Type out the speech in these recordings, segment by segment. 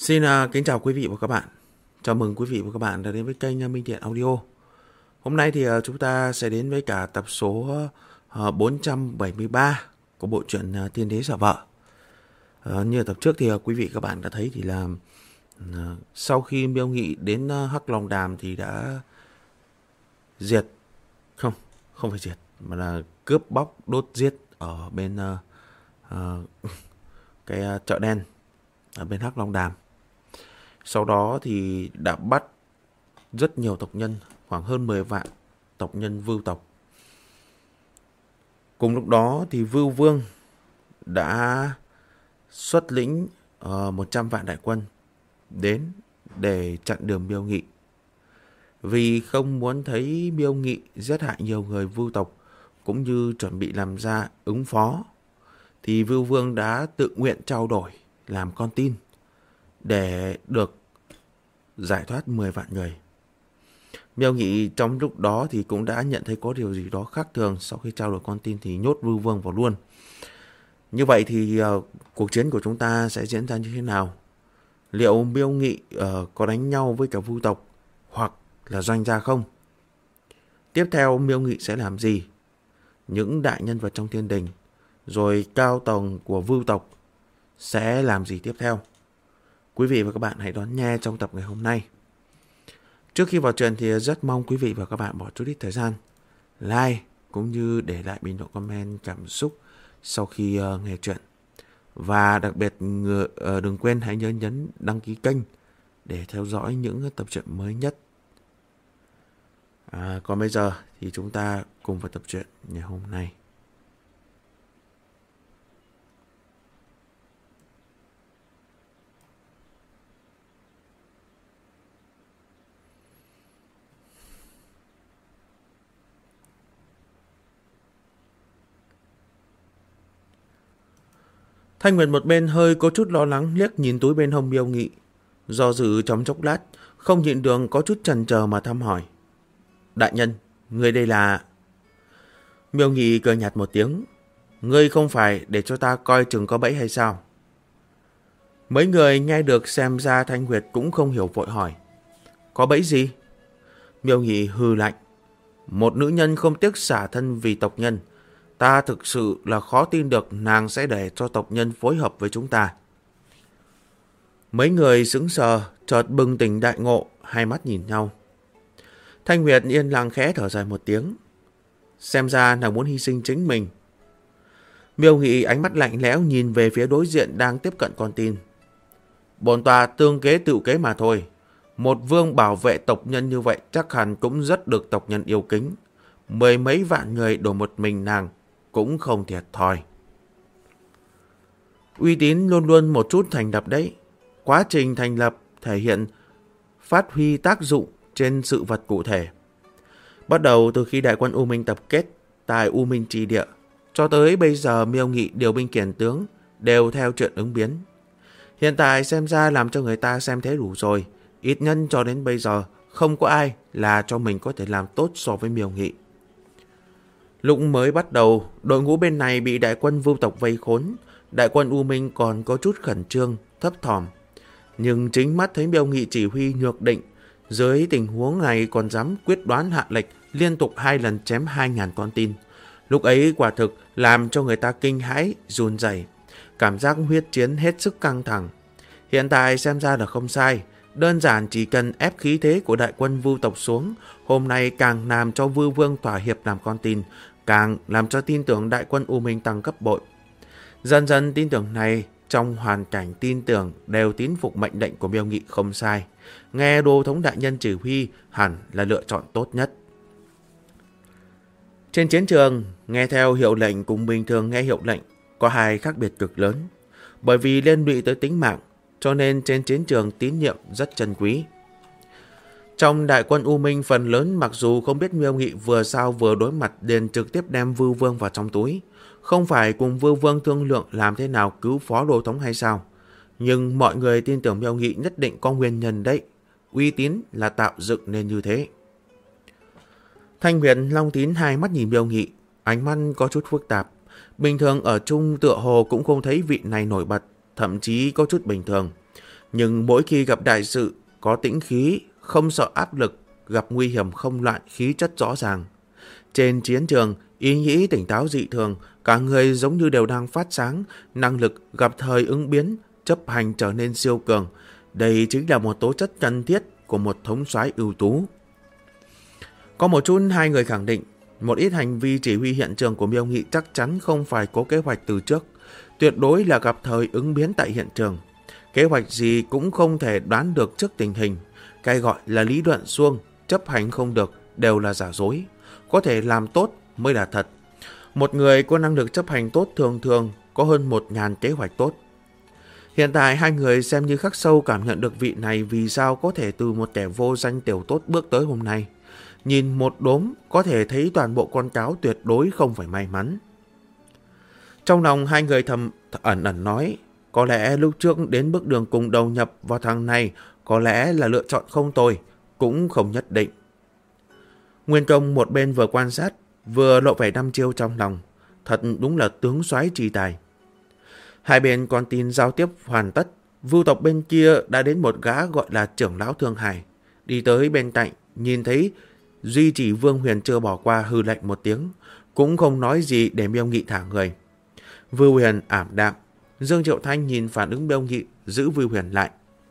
Xin kính chào quý vị và các bạn. Chào mừng quý vị và các bạn đã đến với kênh Minh Thiện Audio. Hôm nay thì chúng ta sẽ đến với cả tập số 473 của bộ truyện Tiên Đế Giả Vợ. Như tập trước thì quý vị và các bạn đã thấy thì là sau khi Miêu Nghị đến Hắc Long Đàm thì đã diệt, không phải diệt mà là cướp bóc đốt giết ở bên cái chợ đen ở bên Hắc Long Đàm. Sau đó thì đã bắt rất nhiều tộc nhân, khoảng hơn 10 vạn tộc nhân Vưu tộc. Cùng lúc đó thì Vưu Vương đã xuất lĩnh 100 vạn đại quân đến để chặn đường Miêu Nghị. Vì không muốn thấy Miêu Nghị giết hại nhiều người Vưu tộc cũng như chuẩn bị làm ra ứng phó, thì Vưu Vương đã tự nguyện trao đổi làm con tin để được giải thoát 10 vạn người. Miêu Nghị trong lúc đó thì cũng đã nhận thấy có điều gì đó khác thường. Sau khi trao đổi con tin thì nhốt Vưu Vương vào luôn. Như vậy thì cuộc chiến của chúng ta sẽ diễn ra như thế nào? Liệu Miêu Nghị có đánh nhau với cả Vưu tộc hoặc là doanh gia không? Tiếp theo Miêu Nghị sẽ làm gì? Những đại nhân vật trong thiên đình rồi cao tầng của Vưu tộc sẽ làm gì tiếp theo? Quý vị và các bạn hãy đón nghe trong tập ngày hôm nay. Trước khi vào truyện thì rất mong quý vị và các bạn bỏ chút ít thời gian like cũng như để lại bình luận comment cảm xúc sau khi nghe truyện. Và đặc biệt đừng quên hãy nhớ nhấn đăng ký kênh để theo dõi những tập truyện mới nhất. Còn bây giờ thì chúng ta cùng vào tập truyện ngày hôm nay. Thanh Nguyệt một bên hơi có chút lo lắng liếc nhìn túi bên hông Miêu Nghị, do dự trong chốc lát, không nhịn được có chút chần chờ mà thăm hỏi. Đại nhân, người đây là... Miêu Nghị cười nhạt một tiếng. Ngươi không phải để cho ta coi chừng có bẫy hay sao? Mấy người nghe được xem ra Thanh Nguyệt cũng không hiểu vội hỏi. Có bẫy gì? Miêu Nghị hừ lạnh. Một nữ nhân không tiếc xả thân vì tộc nhân. Ta thực sự là khó tin được nàng sẽ để cho tộc nhân phối hợp với chúng ta. Mấy người sững sờ, chợt bừng tỉnh đại ngộ, hai mắt nhìn nhau. Thanh Nguyệt yên lặng khẽ thở dài một tiếng. Xem ra nàng muốn hy sinh chính mình. Miêu Nghị ánh mắt lạnh lẽo nhìn về phía đối diện đang tiếp cận con tin. Bổn tọa tương kế tự kế mà thôi. Một vương bảo vệ tộc nhân như vậy chắc hẳn cũng rất được tộc nhân yêu kính. 10 mấy vạn người đổ một mình nàng cũng không thiệt thòi. Uy tín luôn luôn một chút thành lập đấy. Quá trình thành lập thể hiện phát huy tác dụng trên sự vật cụ thể. Bắt đầu từ khi đại quân U Minh tập kết tại U Minh Trì Địa, cho tới bây giờ Miêu Nghị điều binh kiển tướng đều theo chuyện ứng biến. Hiện tại xem ra làm cho người ta xem thế đủ rồi. Ít nhân cho đến bây giờ không có ai là cho mình có thể làm tốt so với Miêu Nghị. Lúc mới bắt đầu, đội ngũ bên này bị đại quân Vưu tộc vây khốn, đại quân U Minh còn có chút khẩn trương, thấp thỏm. Nhưng chính mắt thấy Miêu Nghị chỉ huy nhược định, dưới tình huống này còn dám quyết đoán hạ lệnh liên tục 2 lần chém 2.000 con tin. Lúc ấy quả thực làm cho người ta kinh hãi, run rẩy, cảm giác huyết chiến hết sức căng thẳng. Hiện tại xem ra là không sai, đơn giản chỉ cần ép khí thế của đại quân Vưu tộc xuống, hôm nay càng làm cho Vưu Vương thỏa hiệp làm con tin, càng làm cho tin tưởng đại quân U Minh tăng gấp bội. Dần dần tin tưởng này, trong hoàn cảnh tin tưởng đều tín phục mệnh lệnh của Miêu Nghị không sai. Nghe Đô thống đại nhân chỉ huy hẳn là lựa chọn tốt nhất. Trên chiến trường, nghe theo hiệu lệnh cùng bình thường nghe hiệu lệnh có hai khác biệt cực lớn. Bởi vì liên lụy tới tính mạng, cho nên trên chiến trường tín nhiệm rất trân quý. Trong đại quân U Minh phần lớn mặc dù không biết Miêu Nghị vừa sao vừa đối mặt liền trực tiếp đem Vưu Vương vào trong túi. Không phải cùng Vưu Vương thương lượng làm thế nào cứu phó Đô thống hay sao? Nhưng mọi người tin tưởng Miêu Nghị nhất định có nguyên nhân đấy. Uy tín là tạo dựng nên như thế. Thanh Nguyệt Long Tín hai mắt nhìn Miêu Nghị, ánh mắt có chút phức tạp. Bình thường ở chung tựa hồ cũng không thấy vị này nổi bật, thậm chí có chút bình thường. Nhưng mỗi khi gặp đại sự, có tĩnh khí, không sợ áp lực, gặp nguy hiểm không loạn, khí chất rõ ràng. Trên chiến trường, ý nghĩ tỉnh táo dị thường, cả người giống như đều đang phát sáng, năng lực gặp thời ứng biến, chấp hành trở nên siêu cường. Đây chính là một tố chất cần thiết của một thống soái ưu tú. Có một chút hai người khẳng định, một ít hành vi chỉ huy hiện trường của Miêu Nghị chắc chắn không phải có kế hoạch từ trước, tuyệt đối là gặp thời ứng biến tại hiện trường. Kế hoạch gì cũng không thể đoán được trước tình hình. Cái gọi là lý luận suông, chấp hành không được đều là giả dối. Có thể làm tốt mới là thật. Một người có năng lực chấp hành tốt thường thường có hơn 1000 kế hoạch tốt. Hiện tại hai người xem như khắc sâu cảm nhận được vị này vì sao có thể từ một kẻ vô danh tiểu tốt bước tới hôm nay. Nhìn một đốm có thể thấy toàn bộ con cáo tuyệt đối không phải may mắn. Trong lòng hai người thầm ẩn ẩn nói, có lẽ lúc trước đến bước đường cùng đầu nhập vào thằng này có lẽ là lựa chọn không tồi, cũng không nhất định. Nguyên Công một bên vừa quan sát, vừa lộ vẻ đăm chiêu trong lòng. Thật đúng là tướng soái chi tài. Hai bên con tin giao tiếp hoàn tất, Vưu tộc bên kia đã đến một gã gọi là trưởng lão Thương Hải. Đi tới bên cạnh, nhìn thấy Duy Chỉ Vương Huyền chưa bỏ qua, hừ lạnh một tiếng, cũng không nói gì để Miêu Nghị thả người. Vưu Huyền ảm đạm, Dương Triệu Thanh nhìn phản ứng Miêu Nghị, giữ Vưu Huyền lại.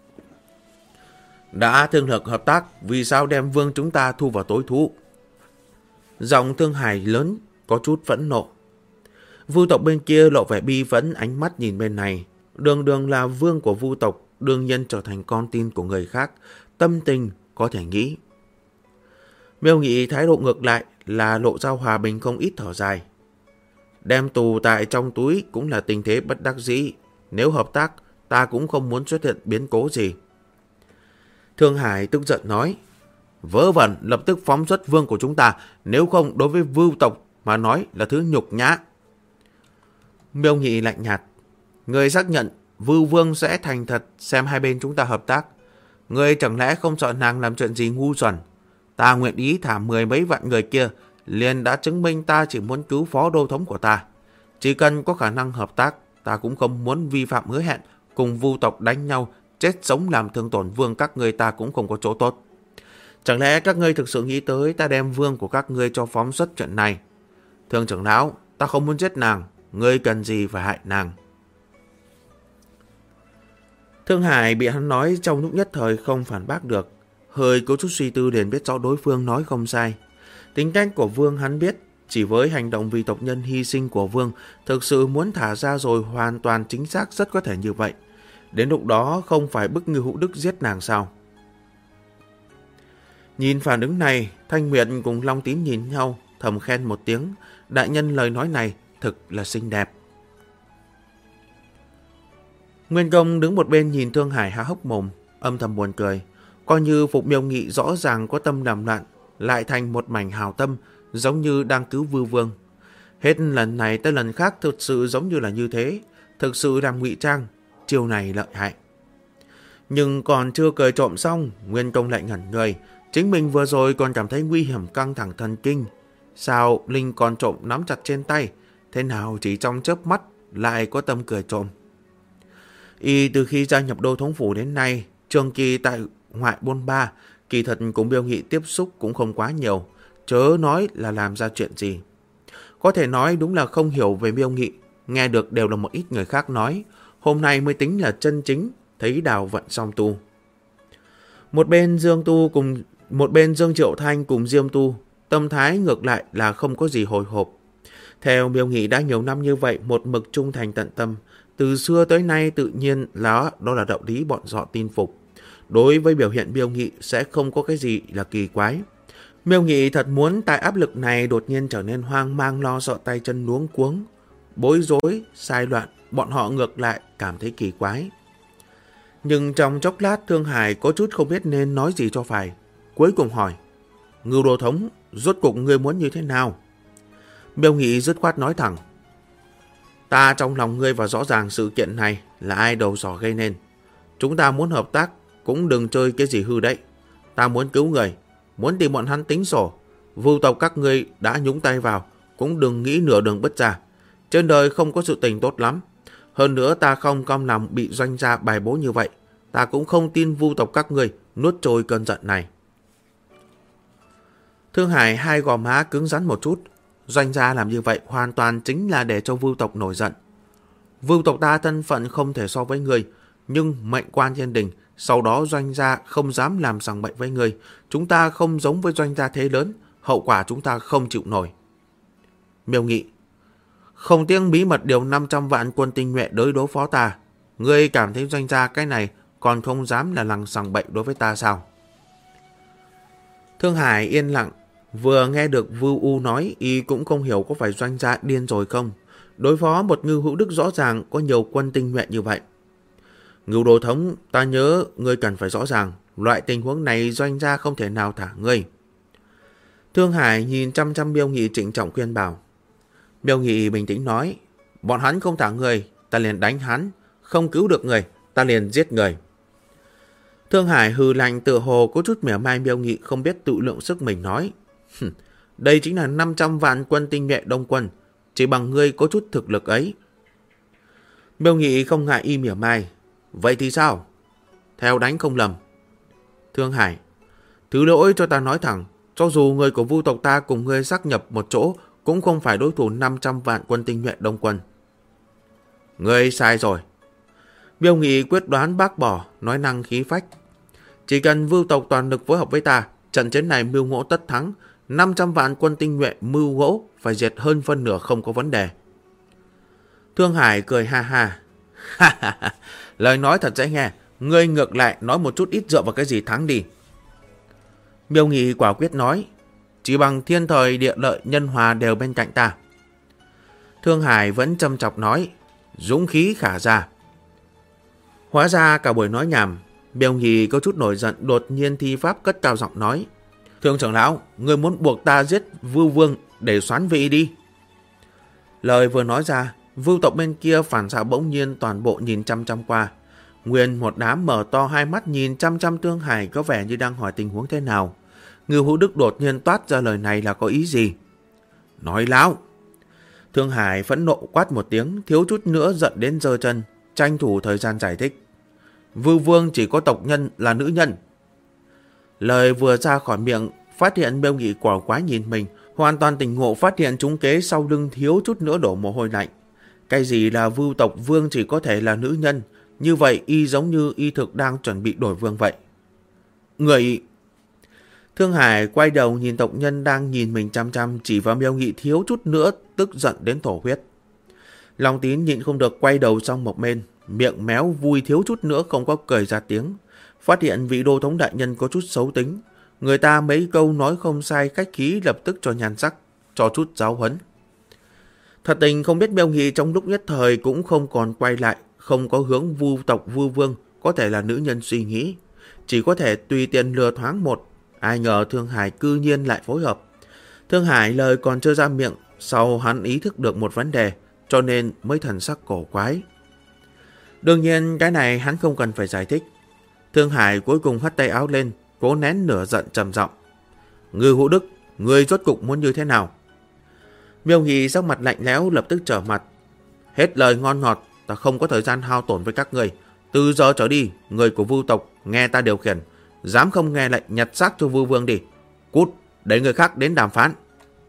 Đã thương lượng hợp tác, vì sao đem vương chúng ta thu vào tối thú? Giọng Thương Hải lớn, có chút phẫn nộ. Vưu tộc bên kia lộ vẻ bi phẫn, ánh mắt nhìn bên này. Đường đường là vương của Vưu tộc, đương nhiên trở thành con tin của người khác, tâm tình có thể nghĩ. Miêu Nghị thái độ ngược lại là lộ ra hòa bình không ít, thở dài. Đem tù tại trong túi cũng là tình thế bất đắc dĩ. Nếu hợp tác, ta cũng không muốn xuất hiện biến cố gì. Thương Hải tức giận nói, vớ vẩn, lập tức phóng xuất vương của chúng ta, nếu không đối với Vưu tộc mà nói là thứ nhục nhã. Miêu Nghị lạnh nhạt, người xác nhận Vưu vương sẽ thành thật xem hai bên chúng ta hợp tác. Người chẳng lẽ không sợ nàng làm chuyện gì ngu xuẩn? Ta nguyện ý thả 10 mấy vạn người kia, liền đã chứng minh ta chỉ muốn cứu phó đô thống của ta. Chỉ cần có khả năng hợp tác, ta cũng không muốn vi phạm hứa hẹn, cùng Vưu tộc đánh nhau, chết sống làm thương tổn vương các ngươi, ta cũng không có chỗ tốt. Chẳng lẽ các ngươi thực sự nghĩ tới ta đem vương của các ngươi cho phóng xuất chuyện này? Thương trưởng lão, ta không muốn giết nàng, ngươi cần gì phải hại nàng? Thương Hải bị hắn nói trong lúc nhất thời không phản bác được, hơi có chút suy tư liền biết rõ đối phương nói không sai. Tính cách của vương hắn biết, chỉ với hành động vì tộc nhân hy sinh của vương, thực sự muốn thả ra rồi hoàn toàn chính xác rất có thể như vậy. Đến lúc đó không phải bức Ngưu Hữu Đức giết nàng sao? Nhìn phản ứng này, Thanh Nguyệt cùng Long Tím nhìn nhau, thầm khen một tiếng. Đại nhân lời nói này thực là xinh đẹp. Nguyên Công đứng một bên nhìn Thương Hải há hốc mồm, âm thầm buồn cười. Coi như Phục Miêu Nghị rõ ràng có tâm làm loạn, lại thành một mảnh hào tâm, giống như đang cứu Vưu vương. Hết lần này tới lần khác thực sự giống như là như thế, thực sự làm ngụy trang, chiêu này lợi hại. Nhưng còn chưa cười trộm xong, Nguyên Công lại ngẩn người. Chính mình vừa rồi còn cảm thấy nguy hiểm căng thẳng thần kinh. Sao Linh còn trộm nắm chặt trên tay? Thế nào chỉ trong chớp mắt lại có tâm cười trộm? Y từ khi gia nhập Đô Thống Phủ đến nay, trường kỳ tại ngoại bôn ba, kỳ thật cùng Miêu Nghị tiếp xúc cũng không quá nhiều, chớ nói là làm ra chuyện gì. Có thể nói đúng là không hiểu về Miêu Nghị, nghe được đều là một ít người khác nói, hôm nay mới tính là chân chính thấy đào vận song tu. Một bên Dương Triệu Thanh cùng Diêm Tu, tâm thái ngược lại là không có gì hồi hộp. Theo Miêu Nghị đã nhiều năm như vậy, một mực trung thành tận tâm, từ xưa tới nay tự nhiên đó là đạo lý bọn họ tin phục. Đối với biểu hiện Miêu Nghị sẽ không có cái gì là kỳ quái. Miêu Nghị thật muốn tại áp lực này đột nhiên trở nên hoang mang, lo sợ tay chân luống cuống, bối rối, sai loạn, bọn họ ngược lại cảm thấy kỳ quái. Nhưng trong chốc lát Thương Hải có chút không biết nên nói gì cho phải. Cuối cùng hỏi, Ngưu Đô Thống, rốt cuộc ngươi muốn như thế nào? Miêu Nghị dứt khoát nói thẳng, ta trong lòng ngươi và rõ ràng sự kiện này là ai đầu sỏ gây nên. Chúng ta muốn hợp tác, cũng đừng chơi cái gì hư đấy. Ta muốn cứu người, muốn tìm bọn hắn tính sổ. Vưu tộc các ngươi đã nhúng tay vào, cũng đừng nghĩ nửa đường bứt ra. Trên đời không có sự tình tốt lắm. Hơn nữa ta không cam lòng bị doanh gia bài bố như vậy. Ta cũng không tin vu tộc các ngươi nuốt trôi cơn giận này. Thương Hải hai gò má cứng rắn một chút. Doanh gia làm như vậy hoàn toàn chính là để cho vu tộc nổi giận. Vu tộc ta thân phận không thể so với ngươi, nhưng mệnh quan thiên đình, sau đó Doanh gia không dám làm sằng bậy với ngươi. Chúng ta không giống với Doanh gia thế lớn, hậu quả chúng ta không chịu nổi. Miêu Nghị: không tiếc bí mật điều 500 vạn quân tinh nhuệ đối phó ta. Ngươi cảm thấy Doanh gia cái này còn không dám là lằng sằng bậy đối với ta sao? Thương Hải yên lặng, vừa nghe được Vưu U nói, y cũng không hiểu có phải Doanh gia điên rồi không. Đối phó một Ngưu Hữu Đức rõ ràng có nhiều quân tinh nhuệ như vậy. Ngưu Đồ Thống, ta nhớ ngươi cần phải rõ ràng, loại tình huống này Doanh gia không thể nào thả ngươi. Thương Hải nhìn chăm chăm Miêu Nghị trịnh trọng khuyên bảo. Miêu Nghị bình tĩnh nói, bọn hắn không thả người, ta liền đánh hắn, không cứu được người, ta liền giết người. Thương Hải hừ lạnh tựa hồ có chút mỉa mai Miêu Nghị không biết tự lượng sức mình nói. Đây chính là 500 vạn quân tinh nhuệ Đông quân, chỉ bằng ngươi có chút thực lực ấy. Miêu Nghị không ngại y mỉa mai. Vậy thì sao? Theo đánh không lầm. Thương Hải: thứ lỗi cho ta nói thẳng, cho dù người của vu tộc ta cùng ngươi xác nhập một chỗ, cũng không phải đối thủ 500 vạn quân tinh nhuệ Đông quân. Ngươi sai rồi. Miêu Nghị quyết đoán bác bỏ, nói năng khí phách. Chỉ cần vu tộc toàn lực phối hợp với ta, trận chiến này mưu ngỗ tất thắng, 500 vạn quân tinh nhuệ mưu ngỗ phải diệt hơn phân nửa không có vấn đề. Thương Hải cười ha ha. Lời nói thật dễ nghe, ngươi ngược lại nói một chút ít dựa vào cái gì thắng đi. Miêu Nghị quả quyết nói, chỉ bằng thiên thời địa lợi nhân hòa đều bên cạnh ta. Thương Hải vẫn châm chọc nói, dũng khí khả ra. Hóa ra cả buổi nói nhảm, Miêu Nghị có chút nổi giận, đột nhiên thi pháp cất cao giọng nói, Thương trưởng lão, ngươi muốn buộc ta giết Vưu Vương để xoán vị đi. Lời vừa nói ra, Vưu tộc bên kia phản xạ bỗng nhiên toàn bộ nhìn chăm chăm qua. Nguyên một đám mở to hai mắt nhìn chăm chăm Thương Hải, có vẻ như đang hỏi tình huống thế nào. Ngưu Hữu Đức đột nhiên toát ra lời này là có ý gì? Nói láo! Thương Hải phẫn nộ quát một tiếng, thiếu chút nữa giận đến giơ chân, tranh thủ thời gian giải thích. Vưu Vương chỉ có tộc nhân là nữ nhân. Lời vừa ra khỏi miệng, phát hiện Miêu Nghị quả quái nhìn mình, hoàn toàn tỉnh ngộ phát hiện trúng kế sau lưng, thiếu chút nữa đổ mồ hôi lạnh. Cái gì là Vưu tộc vương chỉ có thể là nữ nhân? Như vậy y giống như y thực đang chuẩn bị đổi vương vậy. Người... Thương Hải quay đầu nhìn tộc nhân đang nhìn mình chăm chăm, chỉ vào Miêu Nghị thiếu chút nữa tức giận đến thổ huyết. Long Tín nhịn không được quay đầu sang một bên, miệng méo vui thiếu chút nữa không có cười ra tiếng. Phát hiện vị đô thống đại nhân có chút xấu tính, người ta mấy câu nói không sai khách khí lập tức cho nhan sắc, cho chút giáo huấn. Thật tình không biết Miêu Nghị trong lúc nhất thời cũng không còn quay lại, không có hướng vu tộc Vưu Vương có thể là nữ nhân suy nghĩ, chỉ có thể tùy tiện lừa thoáng một. Ai ngờ Thương Hải cư nhiên lại phối hợp. Thương Hải lời còn chưa ra miệng, sau hắn ý thức được một vấn đề, cho nên mới thần sắc cổ quái. Đương nhiên cái này hắn không cần phải giải thích. Thương Hải cuối cùng hất tay áo lên, cố nén nửa giận trầm giọng. Ngưu Hữu Đức, ngươi rốt cục muốn như thế nào? Miêu Nghị sắc mặt lạnh lẽo lập tức trở mặt. Hết lời ngon ngọt, ta không có thời gian hao tổn với các ngươi. Từ giờ trở đi, người của Vưu tộc nghe ta điều khiển, dám không nghe lệnh nhặt xác cho Vưu Vương đi. Cút, để người khác đến đàm phán.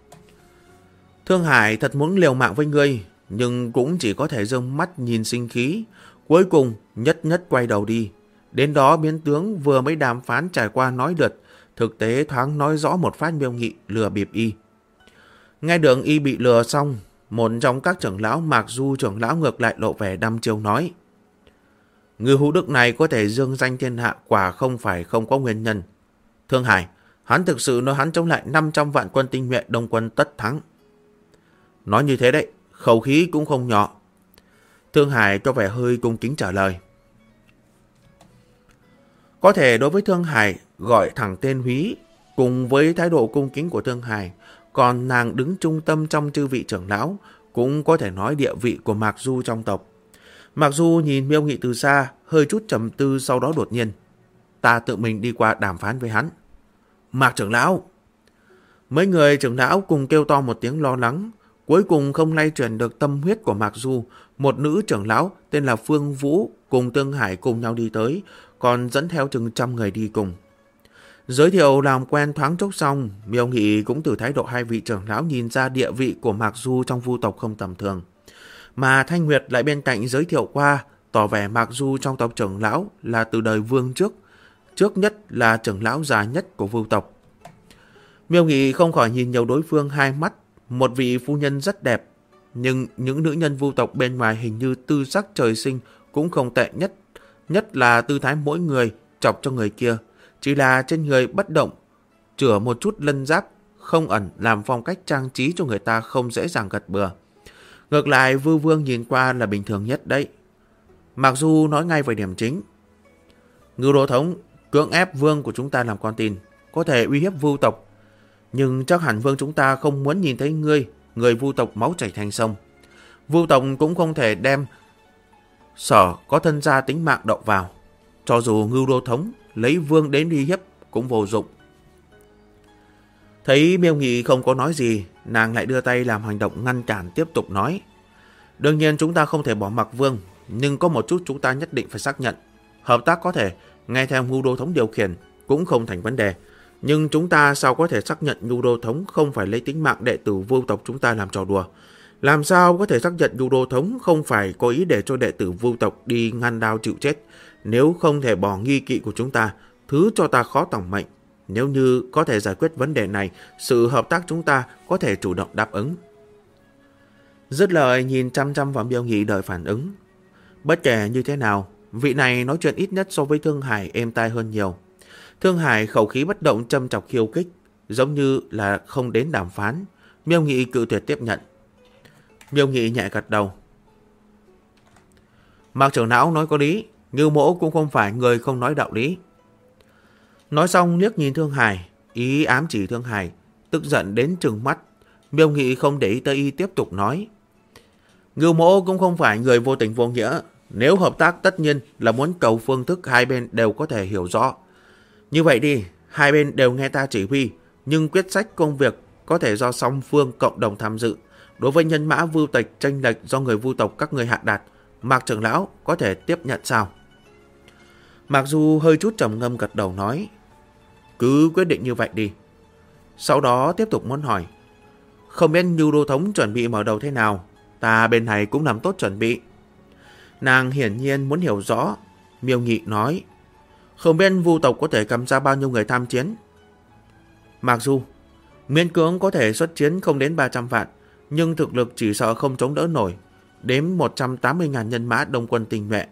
Thương Hải thật muốn liều mạng với ngươi, nhưng cũng chỉ có thể giương mắt nhìn sinh khí. Cuối cùng nhất nhất quay đầu đi. Đến đó biến tướng vừa mới đàm phán trải qua nói lượt, thực tế thoáng nói rõ một phát Miêu Nghị lừa bịp y. Nghe được y bị lừa xong, một trong các trưởng lão Mạc Du trưởng lão ngược lại lộ vẻ đăm chiêu nói. Ngưu Hữu Đức này có thể dương danh thiên hạ quả không phải không có nguyên nhân. Thương Hải, hắn thực sự nói hắn chống lại 500 vạn quân tinh nhuệ Đông quân tất thắng. Nói như thế đấy, khẩu khí cũng không nhỏ. Thương Hải có vẻ hơi cung kính trả lời. Có thể đối với Thương Hải gọi thẳng tên húy, cùng với thái độ cung kính của Thương Hải, còn nàng đứng trung tâm trong chư vị trưởng lão, cũng có thể nói địa vị của Mạc Du trong tộc. Mạc Du nhìn Miêu Nghị từ xa, hơi chút trầm tư, sau đó đột nhiên. Ta tự mình đi qua đàm phán với hắn. Mạc trưởng lão! Mấy người trưởng lão cùng kêu to một tiếng lo lắng, cuối cùng không lay chuyển được tâm huyết của Mạc Du. Một nữ trưởng lão tên là Phương Vũ cùng Thương Hải cùng nhau đi tới, còn dẫn theo chừng 100 người đi cùng. Giới thiệu làm quen thoáng chốc xong, Miêu Nghị cũng từ thái độ hai vị trưởng lão nhìn ra địa vị của Mạc Du trong Vu tộc không tầm thường. Mà Thanh Nguyệt lại bên cạnh giới thiệu qua, tỏ vẻ Mạc Du trong tộc trưởng lão là từ đời Vương trước nhất là trưởng lão già nhất của Vu tộc. Miêu Nghị không khỏi nhìn nhiều đối phương hai mắt, một vị phu nhân rất đẹp, nhưng những nữ nhân Vu tộc bên ngoài hình như tư sắc trời sinh cũng không tệ nhất là tư thái mỗi người chọc cho người kia, chỉ là trên người bất động, chửa một chút lân giáp không ẩn làm phong cách trang trí cho người ta không dễ dàng gật bừa. Ngược lại Vưu Vương nhìn qua là bình thường nhất đấy. Mặc dù nói ngay về điểm chính, Ngưu Đô Thống cưỡng ép vương của chúng ta làm con tin, có thể uy hiếp Vu tộc, nhưng chắc hẳn vương chúng ta không muốn nhìn thấy người Vu tộc máu chảy thành sông. Vu tộc cũng không thể đem sở có thân gia tính mạng đậu vào. Cho dù Ngưu Đô Thống lấy vương đến uy hiếp cũng vô dụng. Thấy Miêu Nghị không có nói gì, nàng lại đưa tay làm hành động ngăn cản, tiếp tục nói. Đương nhiên chúng ta không thể bỏ mặc vương, nhưng có một chút chúng ta nhất định phải xác nhận. Hợp tác có thể nghe theo Ngưu Đô Thống điều khiển cũng không thành vấn đề. Nhưng chúng ta sao có thể xác nhận Ngưu Đô Thống không phải lấy tính mạng đệ tử Vu tộc chúng ta làm trò đùa? Làm sao có thể xác nhận Ngưu Đô Thống không phải cố ý để cho đệ tử Vu tộc đi ngăn đao chịu chết? Nếu không thể bỏ nghi kỵ của chúng ta, thứ cho ta khó tòng mệnh. Nếu như có thể giải quyết vấn đề này, sự hợp tác chúng ta có thể chủ động đáp ứng. Dứt lời nhìn chăm chăm vào Miêu Nghị đợi phản ứng. Bất kể như thế nào, vị này nói chuyện ít nhất so với Thương Hải êm tai hơn nhiều. Thương Hải khẩu khí bất động châm chọc khiêu khích, giống như là không đến đàm phán. Miêu Nghị cự tuyệt tiếp nhận. Miêu Nghị nhẹ gật đầu. Mạc trưởng lão nói có lý, Ngưu mỗ cũng không phải người không nói đạo lý. Nói xong liếc nhìn Thương Hải, ý ám chỉ Thương Hải, tức giận đến trừng mắt. Miêu Nghị không để ý tới y, tiếp tục nói. Ngưu mỗ cũng không phải người vô tình vô nghĩa. Nếu hợp tác tất nhiên là muốn cầu phương thức hai bên đều có thể hiểu rõ. Như vậy đi, hai bên đều nghe ta chỉ huy, nhưng quyết sách công việc có thể do song phương cộng đồng tham dự. Đối với nhân mã Vu tộc chênh lệch do người Vu tộc các người hạ đạt, Mạc trưởng lão có thể tiếp nhận sao? Mặc dù hơi chút trầm ngâm gật đầu nói, cứ quyết định như vậy đi. Sau đó tiếp tục muốn hỏi, không biết Ngưu Đô Thống chuẩn bị mở đầu thế nào? Ta bên này cũng làm tốt chuẩn bị. Nàng hiển nhiên muốn hiểu rõ. Miêu Nghị nói, không biết Vu tộc có thể cầm ra bao nhiêu người tham chiến? Mặc dù miễn cưỡng có thể xuất chiến không đến 300 vạn, nhưng thực lực chỉ sợ không chống đỡ nổi, đếm 180.000 nhân mã đông quân tinh nhuệ.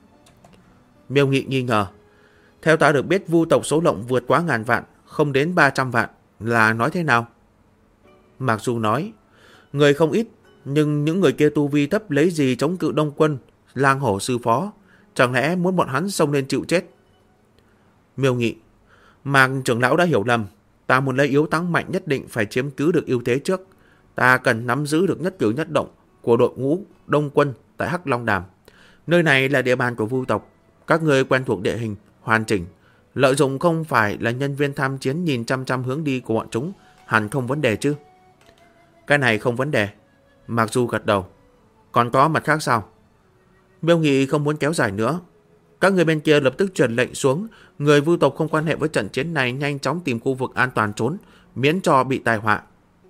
Miêu Nghị nghi ngờ, theo ta được biết Vu tộc số lượng vượt quá 1000 vạn, không đến 300 vạn, là nói thế nào? Mặc dù nói, người không ít, nhưng những người kia tu vi thấp lấy gì chống cự đông quân, lang hổ sư phó, chẳng lẽ muốn bọn hắn xông lên chịu chết? Miêu Nghị, Mạc trưởng lão đã hiểu lầm, ta muốn lấy yếu thắng mạnh nhất định phải chiếm cứ được ưu thế trước. Ta cần nắm giữ được nhất cử nhất động của đội ngũ đông quân tại Hắc Long Đàm. Nơi này là địa bàn của Vu tộc, các người quen thuộc địa hình, hoàn chỉnh. Lợi dụng không phải là nhân viên tham chiến nhìn chăm chăm hướng đi của bọn chúng, hẳn không vấn đề chứ? Cái này không vấn đề. Mạc Du gật đầu. Còn có mặt khác sao? Miêu Nghị không muốn kéo dài nữa. Các người bên kia lập tức truyền lệnh xuống, người Vu tộc không quan hệ với trận chiến này nhanh chóng tìm khu vực an toàn trốn, miễn cho bị tai họa.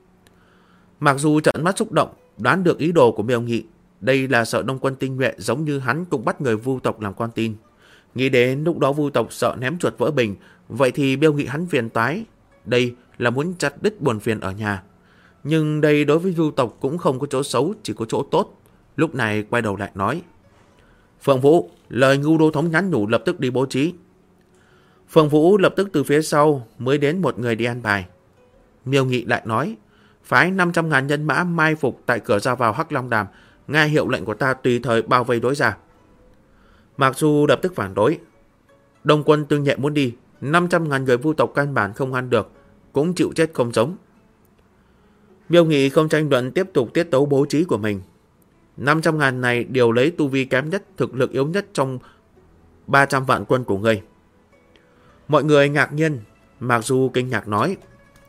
Mặc dù trợn mắt xúc động, đoán được ý đồ của Miêu Nghị, đây là sợ đông quân tinh nhuệ giống như hắn cũng bắt người Vu tộc làm con tin. Nghĩ đến lúc đó Vu tộc sợ ném chuột vỡ bình, vậy thì Miêu Nghị hắn phiền toái. Đây là muốn chặt đứt buồn phiền ở nhà. Nhưng đây đối với Vu tộc cũng không có chỗ xấu, chỉ có chỗ tốt. Lúc này quay đầu lại nói, Phượng Vũ, lời Ngưu Đô Thống nhắn nhủ lập tức đi bố trí. Phượng Vũ lập tức từ phía sau mới đến một người đi an bài. Miêu Nghị lại nói, phái 500.000 nhân mã mai phục tại cửa ra vào Hắc Long Đàm, nghe hiệu lệnh của ta tùy thời bao vây đối ra. Mạc Du lập tức phản đối. Đông quân Tương Nhẹ muốn đi, 500.000 người Vu tộc căn bản không ăn được, cũng chịu chết không giống. Miêu Nghị không tranh luận, tiếp tục tiết tấu bố trí của mình. 500.000 này đều lấy tu vi kém nhất, thực lực yếu nhất trong 300 vạn quân của ngươi. Mọi người ngạc nhiên. Mạc Du kinh ngạc nói,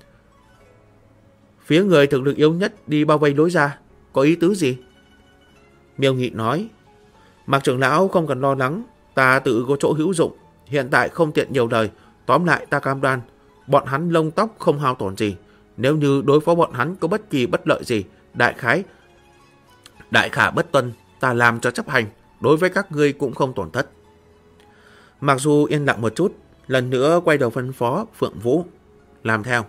phía người thực lực yếu nhất đi bao vây lối ra, có ý tứ gì? Miêu Nghị nói, Mạc trưởng lão không cần lo lắng, ta tự có chỗ hữu dụng, hiện tại không tiện nhiều lời. Tóm lại ta cam đoan, bọn hắn lông tóc không hao tổn gì. Nếu như đối phó bọn hắn có bất kỳ bất lợi gì, đại khả bất tuân, ta làm cho chấp hành, đối với các ngươi cũng không tổn thất. Mặc dù yên lặng một chút, lần nữa quay đầu phân phó Phượng Vũ làm theo.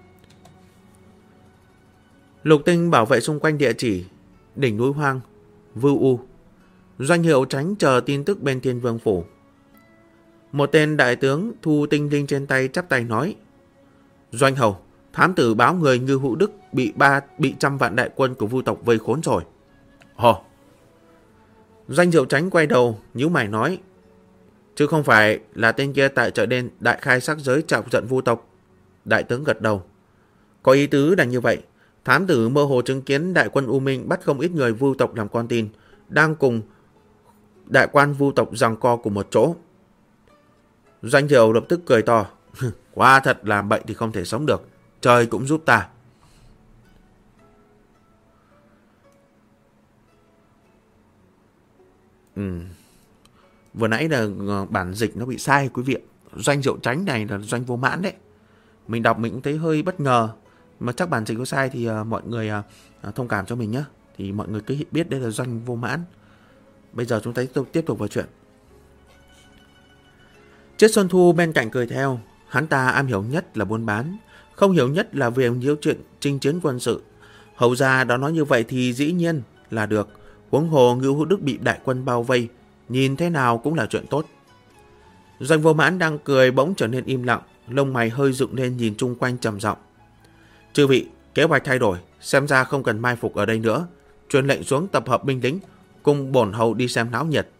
Lục Tinh bảo vệ xung quanh địa chỉ đỉnh núi hoang Vưu U. Doanh Hiệu Tránh chờ tin tức bên Thiên Vương phủ. Một tên đại tướng thu tinh linh trên tay chắp tay nói: Doanh hầu, thám tử báo người Ngư Hữu Đức bị 100 vạn đại quân của Vu tộc vây khốn rồi. Ồ. Doanh Hiệu Tránh quay đầu nhíu mày nói: chứ không phải là tên kia tại chợ đen đại khai sắc giới chọc giận Vu tộc? Đại tướng gật đầu. Có ý tứ là như vậy. Thám tử mơ hồ chứng kiến đại quân U Minh bắt không ít người Vu tộc làm con tin, đang cùng đại quan Vu tộc giằng co cùng một chỗ. Doanh Hiệu lập tức cười to: quá thật, làm bệnh thì không thể sống được, trời cũng giúp ta. Vừa nãy là bản dịch nó bị sai quý vị. Doanh Diệu Tránh này là Doanh Vô Mãn đấy. Mình đọc mình cũng thấy hơi bất ngờ, mà chắc bản dịch có sai thì mọi người thông cảm cho mình nhé. Thì mọi người cứ biết đây là Doanh Vô Mãn. Bây giờ chúng ta tiếp tục vào chuyện. Triết Xuân Thu bên cạnh cười theo. Hắn ta am hiểu nhất là buôn bán, không hiểu nhất là về nhiều chuyện chinh chiến quân sự. Hầu ra đó nói như vậy thì dĩ nhiên là được. Huống hồ Ngưu Hữu Đức bị đại quân bao vây, nhìn thế nào cũng là chuyện tốt. Doanh Vô Mãn đang cười bỗng trở nên im lặng, lông mày hơi dựng lên nhìn chung quanh trầm giọng: chư vị, kế hoạch thay đổi, xem ra không cần mai phục ở đây nữa. Truyền lệnh xuống tập hợp binh lính, cùng bổn hầu đi xem náo nhiệt.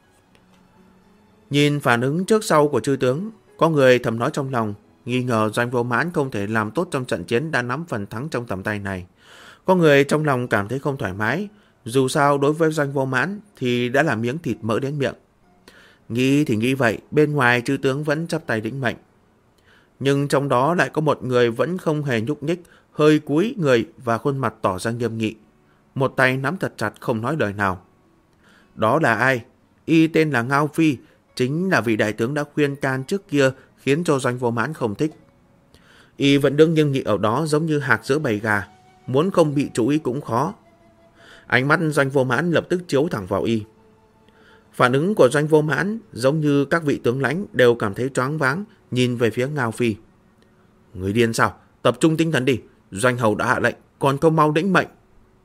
Nhìn phản ứng trước sau của chư tướng, có người thầm nói trong lòng, nghi ngờ Doanh Vô Mãn không thể làm tốt trong trận chiến đã nắm phần thắng trong tầm tay này. Có người trong lòng cảm thấy không thoải mái, dù sao đối với Doanh Vô Mãn thì đã là miếng thịt mỡ đến miệng. Nghĩ thì nghĩ vậy, bên ngoài chư tướng vẫn chắp tay lĩnh mệnh. Nhưng trong đó lại có một người vẫn không hề nhúc nhích, hơi cúi người và khuôn mặt tỏ ra nghiêm nghị, một tay nắm thật chặt không nói lời nào. Đó là ai? Y tên là Ngao Phi, chính là vị đại tướng đã khuyên can trước kia khiến cho Doanh Vô Mãn không thích. Y vẫn đứng nghiêm nghị ở đó giống như hạc giữa bầy gà, muốn không bị chú ý cũng khó. Ánh mắt Doanh Vô Mãn lập tức chiếu thẳng vào Y. Phản ứng của Doanh Vô Mãn giống như các vị tướng lãnh đều cảm thấy choáng váng, nhìn về phía Ngao Phi. Người điên sao? Tập trung tinh thần đi, Doanh hầu đã hạ lệnh, còn không mau lĩnh mệnh.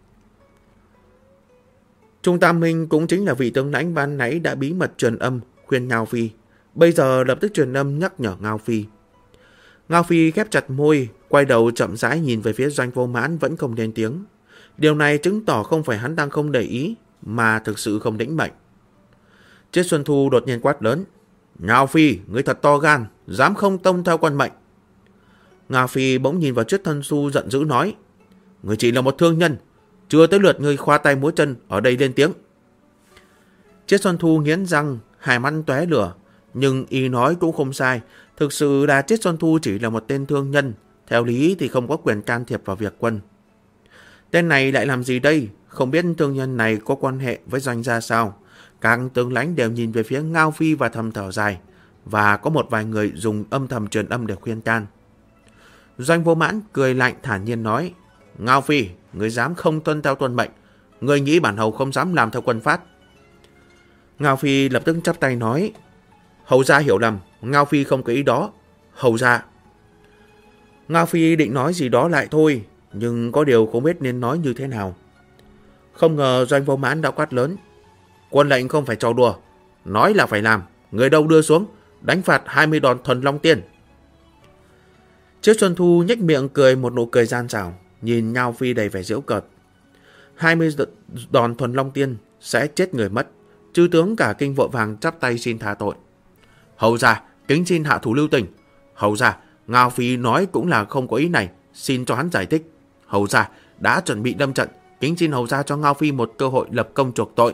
Trung Tam Minh cũng chính là vị tướng lãnh ban nãy đã bí mật truyền âm khuyên Ngao Phi, bây giờ lập tức truyền âm nhắc nhở Ngao Phi. Ngao Phi khép chặt môi, quay đầu chậm rãi nhìn về phía Doanh Vô Mãn vẫn không lên tiếng. Điều này chứng tỏ không phải hắn đang không để ý, mà thực sự không lĩnh mệnh. Triết Xuân Thu đột nhiên quát lớn: Ngao Phi, ngươi thật to gan, dám không tông theo quân mệnh. Ngao Phi bỗng nhìn vào Triết Thân Xu giận dữ nói: ngươi chỉ là một thương nhân, chưa tới lượt ngươi khoa tay múa chân ở đây lên tiếng. Triết Xuân Thu nghiến răng, hai mắt tóe lửa, nhưng y nói cũng không sai, thực sự là Triết Xuân Thu chỉ là một tên thương nhân, theo lý thì không có quyền can thiệp vào việc quân. Tên này lại làm gì đây? Không biết thương nhân này có quan hệ với Doanh gia sao? Các tướng lãnh đều nhìn về phía Ngao Phi và thầm thở dài, và có một vài người dùng âm thầm truyền âm để khuyên can. Doanh Vô Mãn cười lạnh thản nhiên nói: Ngao Phi, ngươi dám không tuân theo tuân mệnh, ngươi nghĩ bản hầu không dám làm theo quân pháp? Ngao Phi lập tức chắp tay nói: hầu gia hiểu lầm, Ngao Phi không có ý đó. Hầu gia. Ngao Phi định nói gì đó lại thôi, nhưng có điều không biết nên nói như thế nào. Không ngờ Doanh Vô Mãn đã quát lớn: quân lệnh không phải trò đùa, nói là phải làm, người đâu đưa xuống, đánh phạt 20 đòn Thuần Long Tiên. Triết Xuân Thu nhếch miệng cười một nụ cười gian xảo, nhìn Ngao Phi đầy vẻ giễu cợt. 20 đòn Thuần Long Tiên sẽ chết người mất. Chư tướng cả kinh vội vàng chắp tay xin tha tội. Hầu gia, kính xin hạ thủ lưu tình. Hầu gia, Ngao Phi nói cũng là không có ý này, xin cho hắn giải thích. Hầu gia đã chuẩn bị đâm trận, kính xin hầu gia cho Ngao Phi một cơ hội lập công chuộc tội.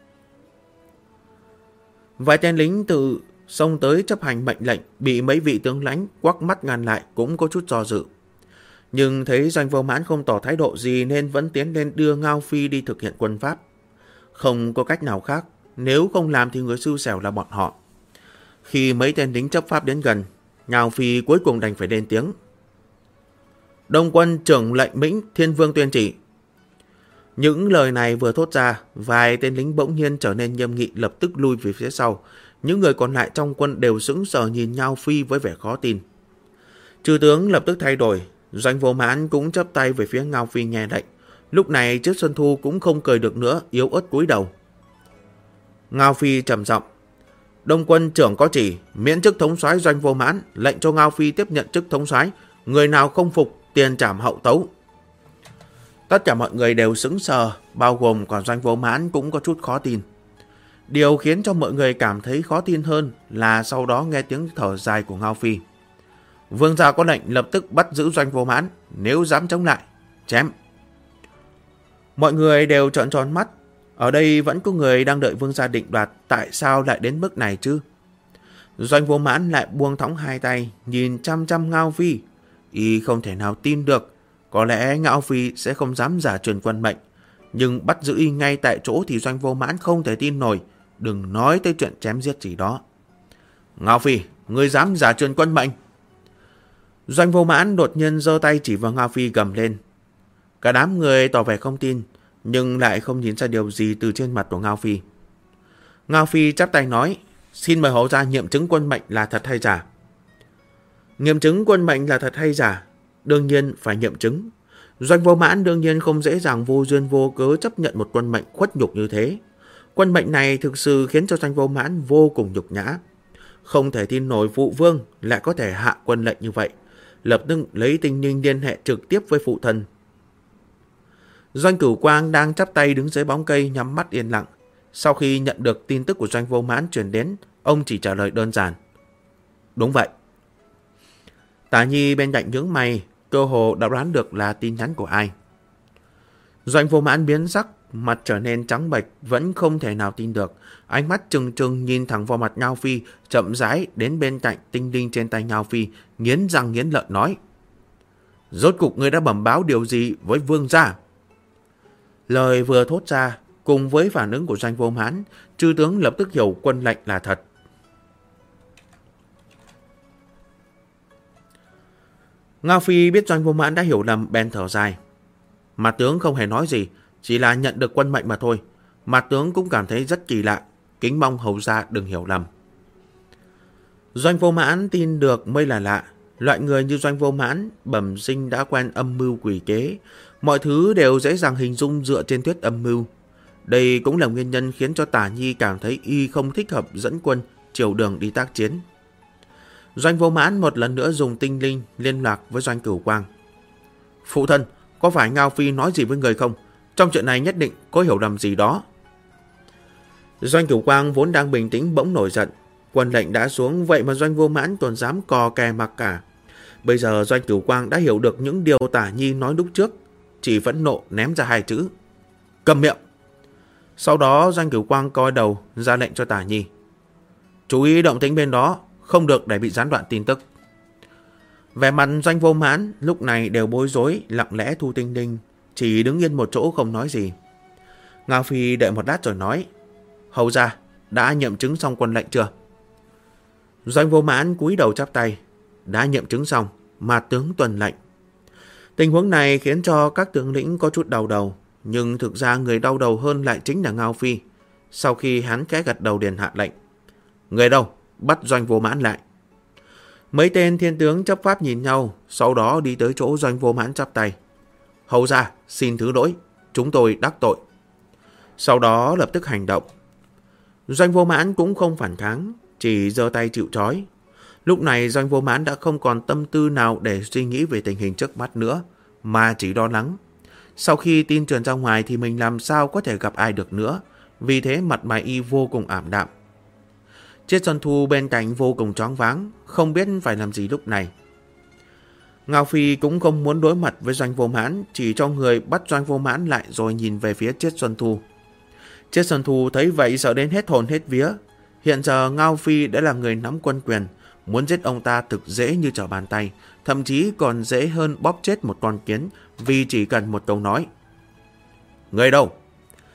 Vài tên lính tự xông tới chấp hành mệnh lệnh, bị mấy vị tướng lãnh quắc mắt ngăn lại, cũng có chút do dự. Nhưng thấy Doanh Vô Mãn không tỏ thái độ gì nên vẫn tiến lên đưa Ngao Phi đi thực hiện quân pháp. Không có cách nào khác, nếu không làm thì người xui xẻo là bọn họ. Khi mấy tên lính chấp pháp đến gần, Ngao Phi cuối cùng đành phải lên tiếng. Đông quân trưởng lệnh Mĩnh Thiên Vương tuyên chỉ. Những lời này vừa thốt ra, vài tên lính bỗng nhiên trở nên nghiêm nghị, lập tức lui về phía sau. Những người còn lại trong quân đều sững sờ nhìn Ngao Phi với vẻ khó tin. Chư tướng lập tức thay đổi, Doanh Vô Mãn cũng chắp tay về phía Ngao Phi nghe lệnh. Lúc này Triết Xuân Thu cũng không cười được nữa, yếu ớt cúi đầu. Ngao Phi trầm giọng. Đông quân trưởng có chỉ miễn chức thống soái Doanh Vô Mãn, lệnh cho Ngao Phi tiếp nhận chức thống soái, người nào không phục tiền trảm hậu tấu. Tất cả mọi người đều sững sờ, bao gồm cả Doanh Vô Mãn cũng có chút khó tin. Điều khiến cho mọi người cảm thấy khó tin hơn là sau đó nghe tiếng thở dài của Ngao Phi. Vương gia có lệnh lập tức bắt giữ Doanh Vô Mãn, nếu dám chống lại, chém. Mọi người đều trợn tròn mắt. Ở đây vẫn có người đang đợi vương gia định đoạt, tại sao lại đến mức này chứ? Doanh Vô Mãn lại buông thõng hai tay, nhìn chăm chăm Ngao Phi. Y không thể nào tin được, có lẽ Ngao Phi sẽ không dám giả truyền quân mệnh. Nhưng bắt giữ Y ngay tại chỗ thì Doanh Vô Mãn không thể tin nổi, đừng nói tới chuyện chém giết gì đó. Ngao Phi, ngươi dám giả truyền quân mệnh? Doanh Vô Mãn đột nhiên giơ tay chỉ vào Ngao Phi gầm lên. Cả đám người tỏ vẻ không tin, nhưng lại không nhìn ra điều gì từ trên mặt của Ngao Phi. Ngao Phi chắp tay nói, xin mời hầu ra nghiệm chứng quân mệnh là thật hay giả. Nghiệm chứng quân mệnh là thật hay giả, đương nhiên phải nghiệm chứng. Doanh Vô Mãn đương nhiên không dễ dàng vô duyên vô cớ chấp nhận một quân mệnh khuất nhục như thế. Quân mệnh này thực sự khiến cho Doanh Vô Mãn vô cùng nhục nhã. Không thể tin nổi phụ vương lại có thể hạ quân lệnh như vậy. Lập tức lấy Tinh Ninh liên hệ trực tiếp với phụ thân. Doanh Cửu Quang đang chắp tay đứng dưới bóng cây nhắm mắt yên lặng. Sau khi nhận được tin tức của Doanh Vô Mãn truyền đến, ông chỉ trả lời đơn giản. Đúng vậy. Tả Nhi bên cạnh nhướng mày, cơ hồ đã đoán được là tin nhắn của ai. Doanh Vô Mãn biến sắc, mặt trở nên trắng bệch, vẫn không thể nào tin được. Ánh mắt trừng trừng nhìn thẳng vào mặt Ngao Phi, chậm rãi đến bên cạnh tinh linh trên tay Ngao Phi, nghiến răng nghiến lợi nói. Rốt cục ngươi đã bẩm báo điều gì với vương gia? Lời vừa thốt ra, cùng với phản ứng của Doanh Vô Mãn, chư tướng lập tức hiểu quân lệnh là thật. Ngao Phi biết Doanh Vô Mãn đã hiểu lầm, bèn thở dài. Mặt tướng không hề nói gì, chỉ là nhận được quân mệnh mà thôi. Mặt tướng cũng cảm thấy rất kỳ lạ, kính mong hầu gia đừng hiểu lầm. Doanh Vô Mãn tin được mới là lạ. Loại người như Doanh Vô Mãn bẩm sinh đã quen âm mưu quỷ kế, mọi thứ đều dễ dàng hình dung dựa trên thuyết âm mưu. Đây cũng là nguyên nhân khiến cho Tả Nhi cảm thấy y không thích hợp dẫn quân chiều đường đi tác chiến. Doanh Vô Mãn một lần nữa dùng tinh linh liên lạc với Doanh Cửu Quang. Phụ thân, có phải Ngao Phi nói gì với người không? Trong chuyện này nhất định có hiểu lầm gì đó. Doanh Cửu Quang vốn đang bình tĩnh bỗng nổi giận. Quân lệnh đã xuống, vậy mà Doanh Vô Mãn còn dám cò kè mặc cả. Bây giờ Doanh Cửu Quang đã hiểu được những điều Tả Nhi nói lúc trước, chỉ phẫn nộ ném ra hai chữ: cầm miệng. Sau đó Doanh Cửu Quang coi đầu ra lệnh cho Tả Nhi: chú ý động tĩnh bên đó, không được để bị gián đoạn tin tức. Vẻ mặt Doanh Vô Mãn lúc này đều bối rối, lặng lẽ thu tinh linh, chỉ đứng yên một chỗ không nói gì. Ngao Phi đợi một lát rồi nói: hầu ra, đã nghiệm chứng xong quân lệnh chưa? Doanh Vô Mãn cúi đầu chắp tay: đã nghiệm chứng xong, mà tướng tuần lệnh. Tình huống này khiến cho các tướng lĩnh có chút đau đầu, nhưng thực ra người đau đầu hơn lại chính là Ngao Phi. Sau khi hắn khẽ gật đầu liền hạ lệnh: người đâu, bắt Doanh Vô Mãn lại. Mấy tên thiên tướng chấp pháp nhìn nhau, sau đó đi tới chỗ Doanh Vô Mãn chắp tay: hầu ra, xin thứ lỗi, chúng tôi đắc tội. Sau đó lập tức hành động. Doanh Vô Mãn cũng không phản kháng, chỉ giơ tay chịu trói. Lúc này Doanh Vô Mãn đã không còn tâm tư nào để suy nghĩ về tình hình trước mắt nữa, mà chỉ lo lắng. Sau khi tin truyền ra ngoài thì mình làm sao có thể gặp ai được nữa, vì thế mặt mày y vô cùng ảm đạm. Triết Xuân Thu bên cạnh vô cùng choáng váng, không biết phải làm gì lúc này. Ngao Phi cũng không muốn đối mặt với Doanh Vô Mãn, chỉ cho người bắt Doanh Vô Mãn lại rồi nhìn về phía Triết Xuân Thu. Triết Xuân Thu thấy vậy sợ đến hết hồn hết vía. Hiện giờ Ngao Phi đã là người nắm quân quyền, muốn giết ông ta thực dễ như trở bàn tay, thậm chí còn dễ hơn bóp chết một con kiến, vì chỉ cần một câu nói: người đâu?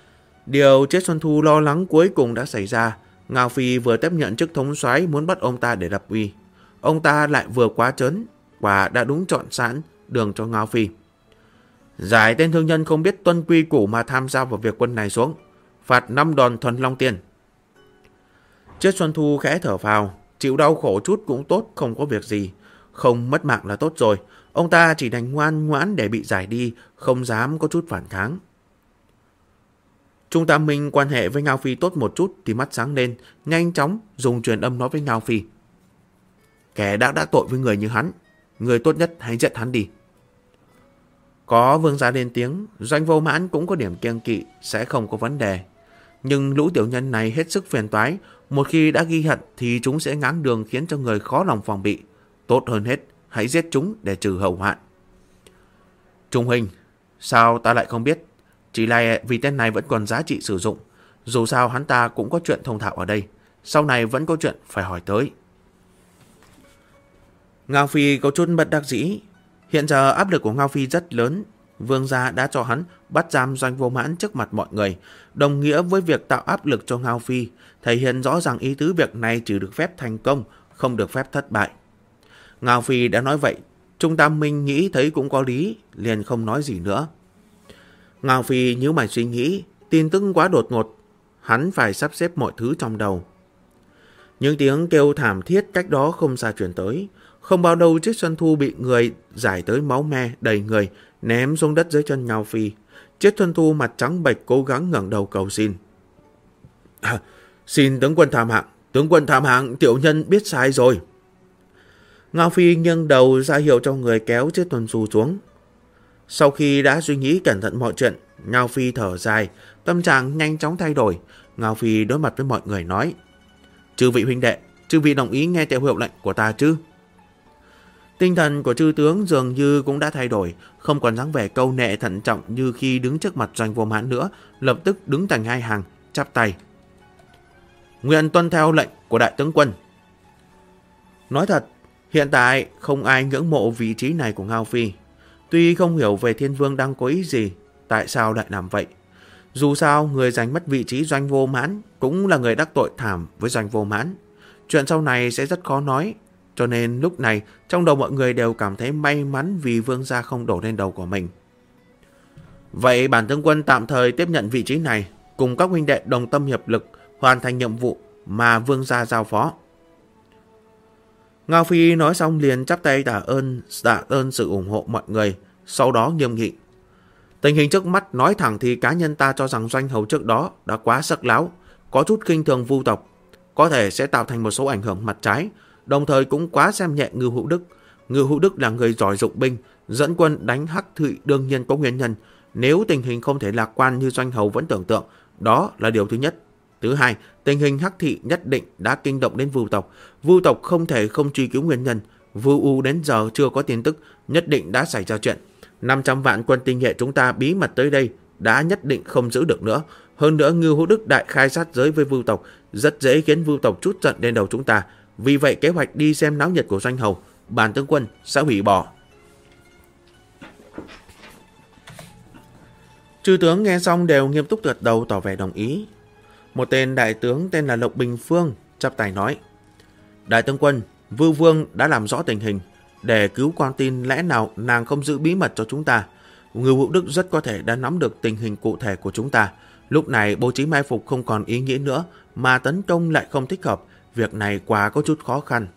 Điều Triết Xuân Thu lo lắng cuối cùng đã xảy ra. Ngao Phi vừa tiếp nhận chức thống soái muốn bắt ông ta để lập uy. Ông ta lại vừa quá trớn và đã đúng chọn sẵn đường cho Ngao Phi. Giải tên thương nhân không biết tuân quy củ mà tham gia vào việc quân này xuống. Phạt 5 đòn thuần long tiền. Triết Xuân Thu khẽ thở phào. Chịu đau khổ chút cũng tốt, không có việc gì. Không mất mạng là tốt rồi. Ông ta chỉ đành ngoan ngoãn để bị giải đi, không dám có chút phản kháng. Trung Tam Minh quan hệ với Ngao Phi tốt một chút thì mắt sáng lên, nhanh chóng dùng truyền âm nói với Ngao Phi. Kẻ đã tội với người như hắn, người tốt nhất hãy giết hắn đi. Có vương gia lên tiếng, Doanh Vô Mãn cũng có điểm kiêng kỵ, sẽ không có vấn đề. Nhưng lũ tiểu nhân này hết sức phiền toái, một khi đã ghi hận thì chúng sẽ ngáng đường khiến cho người khó lòng phòng bị. Tốt hơn hết, hãy giết chúng để trừ hậu hoạn. Trung huynh, sao ta lại không biết? Chỉ là vì tên này vẫn còn giá trị sử dụng. Dù sao hắn ta cũng có chuyện thông thạo ở đây. Sau này vẫn có chuyện phải hỏi tới. Ngao Phi có chút bất đắc dĩ. Hiện giờ áp lực của Ngao Phi rất lớn. Vương gia đã cho hắn bắt giam Doanh Vô Mãn trước mặt mọi người, đồng nghĩa với việc tạo áp lực cho Ngao Phi, thể hiện rõ ràng ý tứ việc này chỉ được phép thành công, không được phép thất bại. Ngao Phi đã nói vậy, Trung Tam Minh nghĩ thấy cũng có lý, liền không nói gì nữa. Ngao Phi nhíu mày suy nghĩ, tin tức quá đột ngột, hắn phải sắp xếp mọi thứ trong đầu. Những tiếng kêu thảm thiết cách đó không xa truyền tới. Không bao lâu Triết Xuân Thu bị người giải tới máu me đầy người, ném xuống đất dưới chân Ngao Phi. Triết Xuân Thu mặt trắng bệch cố gắng ngẩng đầu cầu xin. Xin tướng quân tham hạng, tiểu nhân biết sai rồi. Ngao Phi nghiêng đầu ra hiệu cho người kéo Triết Xuân Thu xuống. Sau khi đã suy nghĩ cẩn thận mọi chuyện, Ngao Phi thở dài, tâm trạng nhanh chóng thay đổi. Ngao Phi đối mặt với mọi người nói: Chư vị huynh đệ, chư vị đồng ý nghe theo hiệu lệnh của ta chứ? Tinh thần của chư tướng dường như cũng đã thay đổi, không còn dáng vẻ câu nệ thận trọng như khi đứng trước mặt Doanh Vô Mãn nữa, lập tức đứng thành hai hàng, chắp tay. Nguyện tuân theo lệnh của đại tướng quân. Nói thật, hiện tại không ai ngưỡng mộ vị trí này của Ngao Phi. Tuy không hiểu về Thiên Vương đang có ý gì, tại sao lại làm vậy. Dù sao, người giành mất vị trí Doanh Vô Mãn cũng là người đắc tội thảm với Doanh Vô Mãn. Chuyện sau này sẽ rất khó nói. Cho nên lúc này, trong đầu mọi người đều cảm thấy may mắn vì vương gia không đổ lên đầu của mình. Vậy bản tướng quân tạm thời tiếp nhận vị trí này, cùng các huynh đệ đồng tâm hiệp lực, hoàn thành nhiệm vụ mà vương gia giao phó. Ngao Phi nói xong liền chắp tay tạ ơn sự ủng hộ mọi người, sau đó nghiêm nghị. Tình hình trước mắt nói thẳng thì cá nhân ta cho rằng Doanh hầu trước đó đã quá sắc láo, có chút khinh thường Vu tộc, có thể sẽ tạo thành một số ảnh hưởng mặt trái, đồng thời cũng quá xem nhẹ Ngưu Hữu Đức. Ngưu Hữu Đức là người giỏi dụng binh, dẫn quân đánh Hắc Thị đương nhiên có nguyên nhân. Nếu tình hình không thể lạc quan như Doanh hầu vẫn tưởng tượng, đó là điều thứ nhất. Thứ hai, tình hình Hắc Thị nhất định đã kinh động đến Vu tộc. Vu tộc không thể không truy cứu nguyên nhân. Vu U đến giờ chưa có tin tức, nhất định đã xảy ra chuyện. 500 vạn quân tinh nhuệ chúng ta bí mật tới đây đã nhất định không giữ được nữa. Hơn nữa Ngưu Hữu Đức đại khai sát giới với Vu tộc, rất dễ khiến Vu tộc trút giận lên đầu chúng ta. Vì vậy kế hoạch đi xem náo nhiệt của Doanh hầu, bản tướng quân sẽ hủy bỏ. Chư tướng nghe xong đều nghiêm túc gật đầu tỏ vẻ đồng ý. Một tên đại tướng tên là Lộc Bình Phương chắp tay nói: Đại tướng quân, Vưu Vương đã làm rõ tình hình. Để cứu con tin, lẽ nào nàng không giữ bí mật cho chúng ta? Ngưu Hữu Đức rất có thể đã nắm được tình hình cụ thể của chúng ta. Lúc này bố trí mai phục không còn ý nghĩa nữa, mà tấn công lại không thích hợp. Việc này quá có chút khó khăn.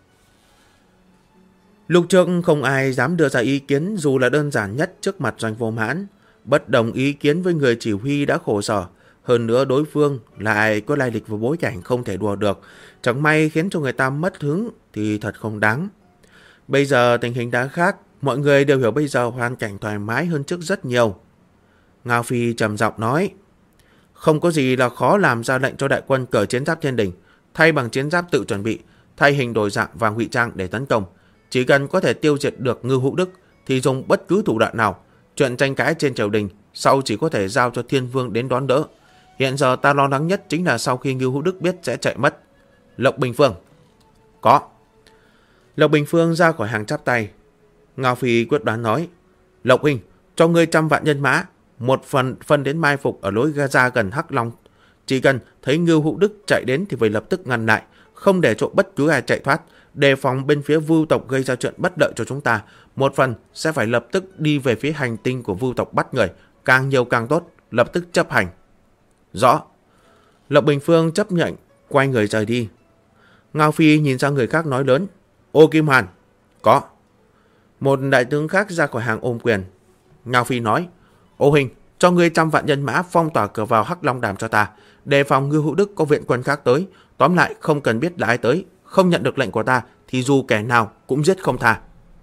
Lúc trước không ai dám đưa ra ý kiến dù là đơn giản nhất trước mặt Doanh Vô Mãn. Bất đồng ý kiến với người chỉ huy đã khổ sở. Hơn nữa đối phương lại có lai lịch và bối cảnh không thể đùa được. Chẳng may khiến cho người ta mất hứng thì thật không đáng. Bây giờ tình hình đã khác. Mọi người đều hiểu bây giờ hoàn cảnh thoải mái hơn trước rất nhiều. Ngao Phi trầm giọng nói: Không có gì là khó làm ra lệnh cho đại quân cởi chiến giáp thiên đình, thay bằng chiến giáp tự chuẩn bị, thay hình đổi dạng và ngụy trang để tấn công. Chỉ cần có thể tiêu diệt được Ngưu Hữu Đức thì dùng bất cứ thủ đoạn nào. Chuyện tranh cãi trên triều đình sau chỉ có thể giao cho Thiên Vương đến đón đỡ. Hiện giờ ta lo lắng nhất chính là sau khi Ngưu Hữu Đức biết sẽ chạy mất. Lộc Bình Phương. Có. Lộc Bình Phương ra khỏi hàng chắp tay. Ngao Phi quyết đoán nói: Lộc huynh, cho ngươi 100 vạn nhân mã, một phần phân đến mai phục ở lối ra gần Hắc Long. Chỉ cần thấy Ngưu Hữu Đức chạy đến thì phải lập tức ngăn lại, không để cho bất cứ ai chạy thoát, đề phòng bên phía Vưu tộc gây ra chuyện bất lợi cho chúng ta. Một phần sẽ phải lập tức đi về phía hành tinh của Vưu tộc bắt người, càng nhiều càng tốt, lập tức chấp hành. Rõ. Lộc Bình Phương chấp nhận, quay người rời đi. Ngao Phi nhìn sang người khác nói lớn. Ô Kim Hoàn. Có. Một đại tướng khác ra khỏi hàng ôm quyền. Ngao Phi nói. Ô Hình, cho ngươi 100 vạn nhân mã phong tỏa cửa vào Hắc Long Đàm cho ta, đề phòng Ngưu Hữu Đức có viện quân khác tới. Tóm lại không cần biết là ai tới, không nhận được lệnh của ta thì dù kẻ nào cũng giết không tha.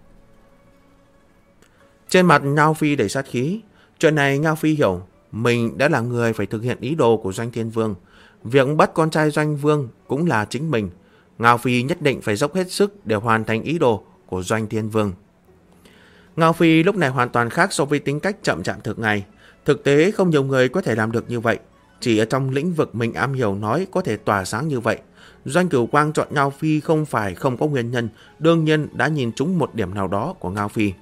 Trên mặt Ngao Phi đầy sát khí. Chuyện này Ngao Phi hiểu, mình đã là người phải thực hiện ý đồ của Doanh Thiên Vương. Việc bắt con trai Doanh Vương cũng là chính mình. Ngao Phi nhất định phải dốc hết sức để hoàn thành ý đồ của Doanh Thiên Vương. Ngao Phi lúc này hoàn toàn khác so với tính cách chậm chạp thường ngày. Thực tế không nhiều người có thể làm được như vậy. Chỉ ở trong lĩnh vực mình am hiểu nói có thể tỏa sáng như vậy. Doanh Cửu Quang chọn Ngao Phi không phải không có nguyên nhân, đương nhiên đã nhìn trúng một điểm nào đó của Ngao Phi.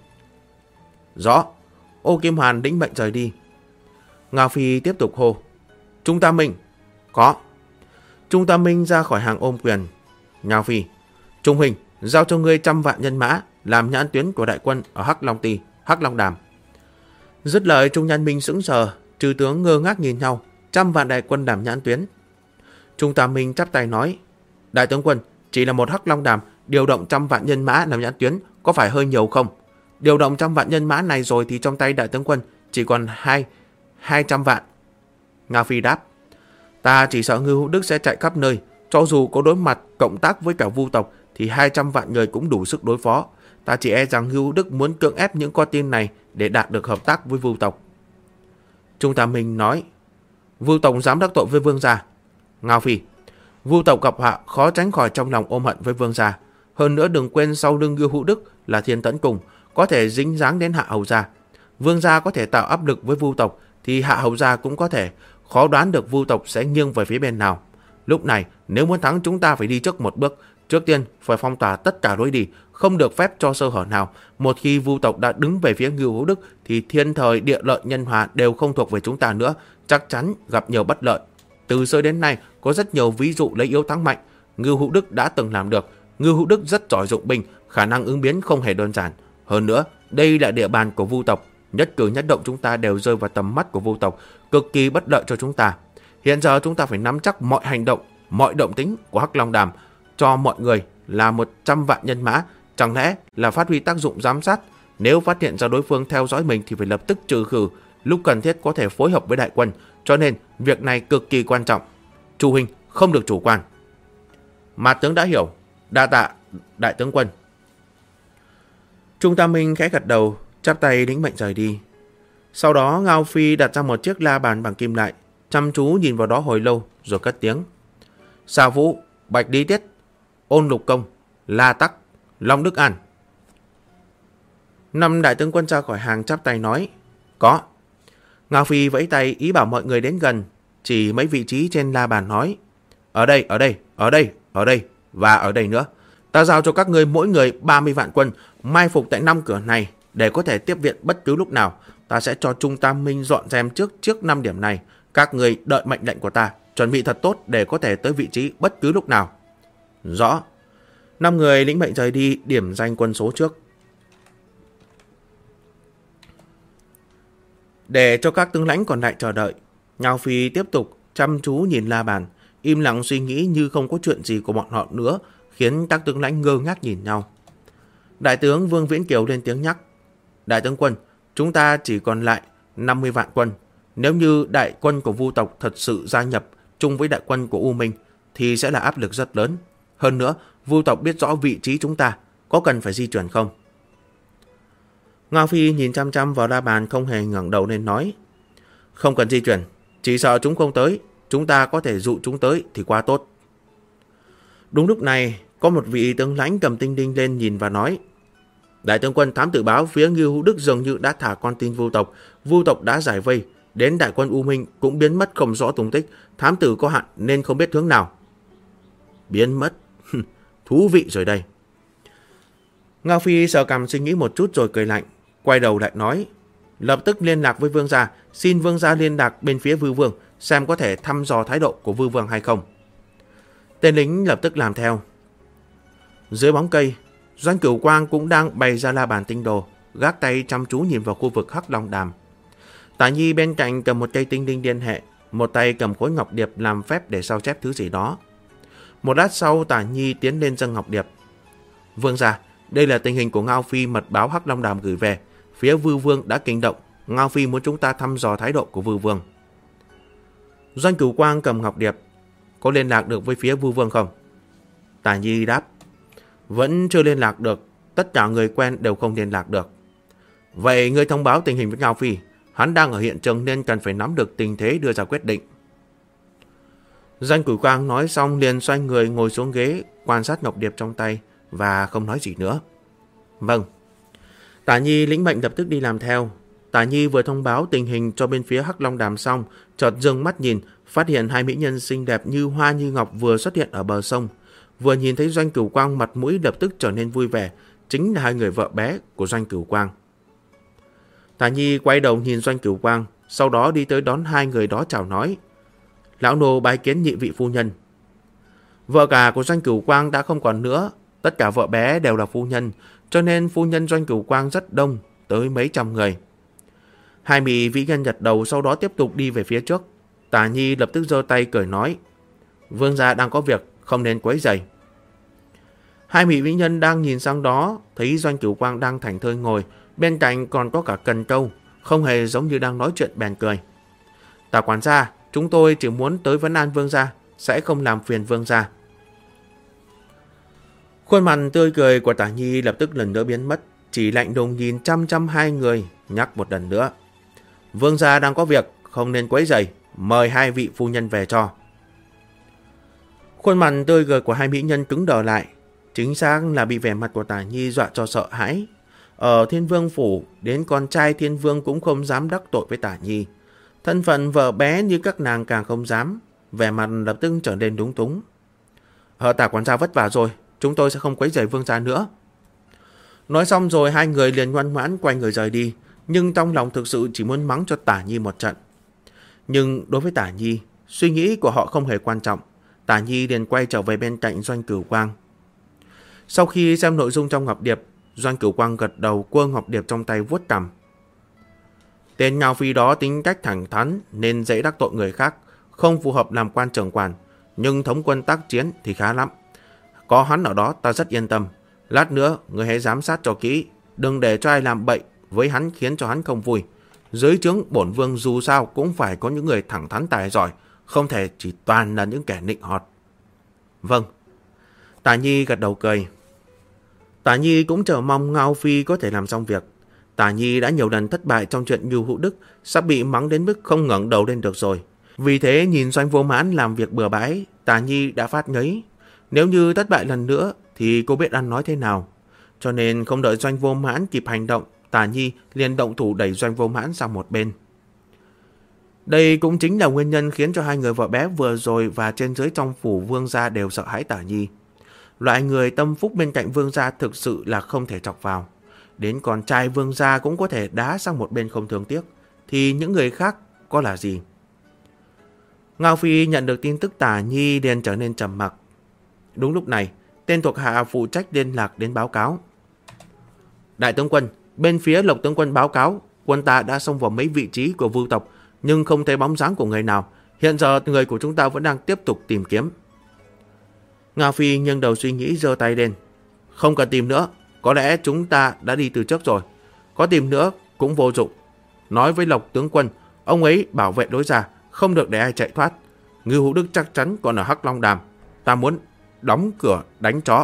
Rõ. Ô Kim Hoàn lĩnh mệnh rời đi. Ngao Phi tiếp tục hô. Trung Tam Minh. Có. Trung Tam Minh ra khỏi hàng ôm quyền. Ngao Phi. Trung Huỳnh, giao cho ngươi 100 vạn nhân mã làm nhãn tuyến của đại quân ở Hắc Long Đàm. Dứt lời Trung Nhân Minh sững sờ, trừ tướng ngơ ngác nhìn nhau. 100 vạn đại quân đảm nhãn tuyến. Trung Tam Minh chắp tay nói. Đại tướng quân, chỉ là một Hắc Long Đàm, điều động 100 vạn nhân mã làm nhãn tuyến có phải hơi nhiều không? Điều động 100 vạn nhân mã này rồi thì trong tay đại tướng quân chỉ còn 200 vạn. Ngao Phi đáp. Ta chỉ sợ Ngưu Hữu Đức sẽ chạy khắp nơi. Cho dù có đối mặt cộng tác với cả Vu tộc thì 200 vạn người cũng đủ sức đối phó. Ta chỉ e rằng Ngưu Hữu Đức muốn cưỡng ép những con tin này để đạt được hợp tác với Vu tộc. Trung Tam Minh nói. Vu tộc dám đắc tội với vương gia. Ngao Phi. Vu tộc gặp họa khó tránh khỏi trong lòng ôm hận với vương gia. Hơn nữa đừng quên sau lưng Ngưu Hữu Đức là Thiên Tẫn Cùng, có thể dính dáng đến Hạ Hầu gia. Vương gia có thể tạo áp lực với Vu tộc thì Hạ Hầu gia cũng có thể. Khó đoán được Vu tộc sẽ nghiêng về phía bên nào. Lúc này nếu muốn thắng chúng ta phải đi trước một bước. Trước tiên phải phong tỏa tất cả lối đi, không được phép cho sơ hở nào. Một khi Vu tộc đã đứng về phía Ngưu Hữu Đức thì thiên thời địa lợi nhân hòa đều không thuộc về chúng ta nữa, chắc chắn gặp nhiều bất lợi. Từ xưa đến nay có rất nhiều ví dụ lấy yếu thắng mạnh. Ngưu Hữu Đức đã từng làm được. Ngưu Hữu Đức rất giỏi dụng binh, khả năng ứng biến không hề đơn giản. Hơn nữa đây là địa bàn của Vu tộc, nhất cử nhất động chúng ta đều rơi vào tầm mắt của Vu tộc, cực kỳ bất lợi cho chúng ta. Hiện giờ chúng ta phải nắm chắc mọi hành động, mọi động tính của Hắc Long Đàm, cho mọi người là 100 vạn nhân mã. Chẳng lẽ là phát huy tác dụng giám sát? Nếu phát hiện ra đối phương theo dõi mình thì phải lập tức trừ khử, lúc cần thiết có thể phối hợp với đại quân. Cho nên việc này cực kỳ quan trọng. Chu huynh không được chủ quan. Mạt tướng đã hiểu. Đa tạ đại tướng quân. Trung Tam Minh khẽ gật đầu, chắp tay lĩnh mệnh rời đi. Sau đó Ngao Phi đặt ra một chiếc la bàn bằng kim loại, chăm chú nhìn vào đó hồi lâu rồi cất tiếng. Sa Vũ, Bạch Lý Tiết, Ôn Lục Công, La Tắc, Long Đức An. 5 đại tướng quân ra khỏi hàng chắp tay nói. Có. Ngao Phi vẫy tay ý bảo mọi người đến gần, chỉ mấy vị trí trên la bàn nói. Ở đây, ở đây, ở đây, ở đây và ở đây nữa. Ta giao cho các ngươi mỗi người 30 vạn quân mai phục tại 5 cửa này để có thể tiếp viện bất cứ lúc nào. Ta sẽ cho Trung Tam Minh dọn dẹp trước 5 điểm này. Các ngươi đợi mệnh lệnh của ta, chuẩn bị thật tốt để có thể tới vị trí bất cứ lúc nào. Rõ. 5 người lĩnh mệnh rời đi, điểm danh quân số trước. Để cho các tướng lãnh còn lại chờ đợi, Ngao Phi tiếp tục chăm chú nhìn la bàn, im lặng suy nghĩ như không có chuyện gì của bọn họ nữa, khiến các tướng lãnh ngơ ngác nhìn nhau. Đại tướng Vương Viễn Kiều lên tiếng nhắc. Đại tướng quân, chúng ta chỉ còn lại 50 vạn quân. Nếu như đại quân của Vu tộc thật sự gia nhập chung với đại quân của U Minh thì sẽ là áp lực rất lớn. Hơn nữa, Vu tộc biết rõ vị trí chúng ta, có cần phải di chuyển không? Ngao Phi nhìn chăm chăm vào la bàn, không hề ngẩng đầu lên nói. Không cần di chuyển, chỉ sợ chúng không tới. Chúng ta có thể dụ chúng tới thì quá tốt. Đúng lúc này, có một vị tướng lãnh cầm tinh đinh lên nhìn và nói. Đại tướng quân, thám tử báo phía Ngưu Hữu Đức dường như đã thả con tin Vu tộc. Vu tộc đã giải vây, đến đại quân U Minh cũng biến mất không rõ tung tích. Thám tử có hạn nên không biết hướng nào. Biến mất? Thú vị rồi đây. Ngao Phi sờ cằm suy nghĩ một chút rồi cười lạnh, quay đầu lại nói. lập tức liên lạc với vương gia, xin vương gia liên lạc bên phía Vư Vương, xem có thể thăm dò thái độ của Vư Vương hay không. Tên lính lập tức làm theo. Dưới bóng cây, Doanh Cửu Quang cũng đang bày ra la bàn tinh đồ, gác tay chăm chú nhìn vào khu vực Hắc Long Đàm. Tả Nhi bên cạnh cầm một cây tinh linh liên hệ, một tay cầm khối ngọc điệp làm phép để sao chép thứ gì đó. Một lát sau, Tả Nhi tiến lên dâng ngọc điệp. Vương gia, đây là tình hình của Ngao Phi mật báo Hắc Long Đàm gửi về. Phía Vư Vương đã kinh động, Ngao Phi muốn chúng ta thăm dò thái độ của Vư Vương. Doanh Cửu Quang cầm ngọc điệp. Có liên lạc được với phía Vư Vương không? Tả Nhi đáp. Vẫn chưa liên lạc được, tất cả người quen đều không liên lạc được. Vậy ngươi thông báo tình hình với Ngao Phi. Hắn đang ở hiện trường nên cần phải nắm được tình thế đưa ra quyết định. Doanh Cửu Quang nói xong liền xoay người ngồi xuống ghế, quan sát ngọc điệp trong tay và không nói gì nữa. Vâng. Tả Nhi lĩnh mệnh lập tức đi làm theo. Tả Nhi vừa thông báo tình hình cho bên phía Hắc Long Đàm xong, chợt dừng mắt nhìn, phát hiện hai mỹ nhân xinh đẹp như hoa như ngọc vừa xuất hiện ở bờ sông. Vừa nhìn thấy Doanh Cửu Quang, mặt mũi lập tức trở nên vui vẻ, chính là hai người vợ bé của Doanh Cửu Quang. Tả Nhi quay đầu nhìn Doanh Cửu Quang, sau đó đi tới đón hai người đó chào nói. Lão nô bái kiến nhị vị phu nhân. Vợ cả của Doanh Cửu Quang đã không còn nữa, tất cả vợ bé đều là phu nhân, cho nên phu nhân Doanh Cửu Quang rất đông, tới mấy trăm người. Hai mỹ vĩ nhân gật đầu, sau đó tiếp tục đi về phía trước. Tả Nhi lập tức giơ tay cười nói. Vương gia đang có việc, không nên quấy rầy. Hai mỹ vĩ nhân đang nhìn sang đó, thấy Doanh Cửu Quang đang thảnh thơi ngồi, bên cạnh còn có cả Cần Câu, không hề giống như đang nói chuyện, bèn cười. Tả quản gia, chúng tôi chỉ muốn tới vấn an vương gia, sẽ không làm phiền vương gia. Khuôn mặt tươi cười của Tả Nhi lập tức lần nữa biến mất, chỉ lạnh lùng nhìn chăm chăm hai người, nhắc một lần nữa. Vương gia đang có việc, không nên quấy rầy, mời hai vị phu nhân về cho. Khuôn mặt tươi cười của hai mỹ nhân cứng đờ lại, chính xác là bị vẻ mặt của Tả Nhi dọa cho sợ hãi. Ở Thiên Vương phủ, đến con trai Thiên Vương cũng không dám đắc tội với Tả Nhi. Thân phận vợ bé như các nàng càng không dám, vẻ mặt lập tức trở nên lúng túng. Tả quản gia vất vả rồi, chúng tôi sẽ không quấy rầy vương gia nữa. Nói xong rồi hai người liền ngoan ngoãn quay người rời đi, nhưng trong lòng thực sự chỉ muốn mắng cho Tả Nhi một trận. Nhưng đối với Tả Nhi, suy nghĩ của họ không hề quan trọng. Tả Nhi liền quay trở về bên cạnh Doanh Cửu Quang. Sau khi xem nội dung trong ngọc điệp, Doanh Cửu Quang gật đầu, quơ ngọc điệp trong tay vuốt cằm. Tên Ngao Phi đó tính cách thẳng thắn nên dễ đắc tội người khác, không phù hợp làm quan trưởng quản, nhưng thống quân tác chiến thì khá lắm. Có hắn ở đó ta rất yên tâm. Lát nữa người hãy giám sát cho kỹ, đừng để cho ai làm bậy với hắn khiến cho hắn không vui. Dưới trướng bổn vương dù sao cũng phải có những người thẳng thắn tài giỏi, không thể chỉ toàn là những kẻ nịnh hót. Vâng. Tả Nhi gật đầu cười. Tả Nhi cũng chờ mong Ngao Phi có thể làm xong việc. Tả Nhi đã nhiều lần thất bại trong chuyện Nhu Hữu Đức, sắp bị mắng đến mức không ngẩng đầu lên được rồi. Vì thế nhìn Doanh Vô Mãn làm việc bừa bãi, Tả Nhi đã phát ngấy. Nếu như thất bại lần nữa thì cô biết ăn nói thế nào. Cho nên không đợi Doanh Vô Mãn kịp hành động, Tả Nhi liền động thủ đẩy Doanh Vô Mãn sang một bên. Đây cũng chính là nguyên nhân khiến cho hai người vợ bé vừa rồi và trên dưới trong phủ vương gia đều sợ hãi Tả Nhi. Loại người tâm phúc bên cạnh vương gia thực sự là không thể chọc vào. Đến con trai vương gia cũng có thể đá sang một bên không thương tiếc, thì những người khác có là gì? Ngao Phi nhận được tin tức Tả Nhi liền trở nên trầm mặc. Đúng lúc này, tên thuộc hạ phụ trách liên lạc đến báo cáo. Đại tướng quân, bên phía Lộc tướng quân báo cáo, quân ta đã xông vào mấy vị trí của Vưu tộc, nhưng không thấy bóng dáng của người nào. Hiện giờ người của chúng ta vẫn đang tiếp tục tìm kiếm. Ngao Phi nghiêng đầu suy nghĩ, giơ tay lên. Không cần tìm nữa, có lẽ chúng ta đã đi từ trước rồi. Có tìm nữa cũng vô dụng. Nói với Lộc tướng quân, ông ấy bảo vệ lối ra, không được để ai chạy thoát. Ngưu Hữu Đức chắc chắn còn ở Hắc Long Đàm. Ta muốn đóng cửa đánh chó.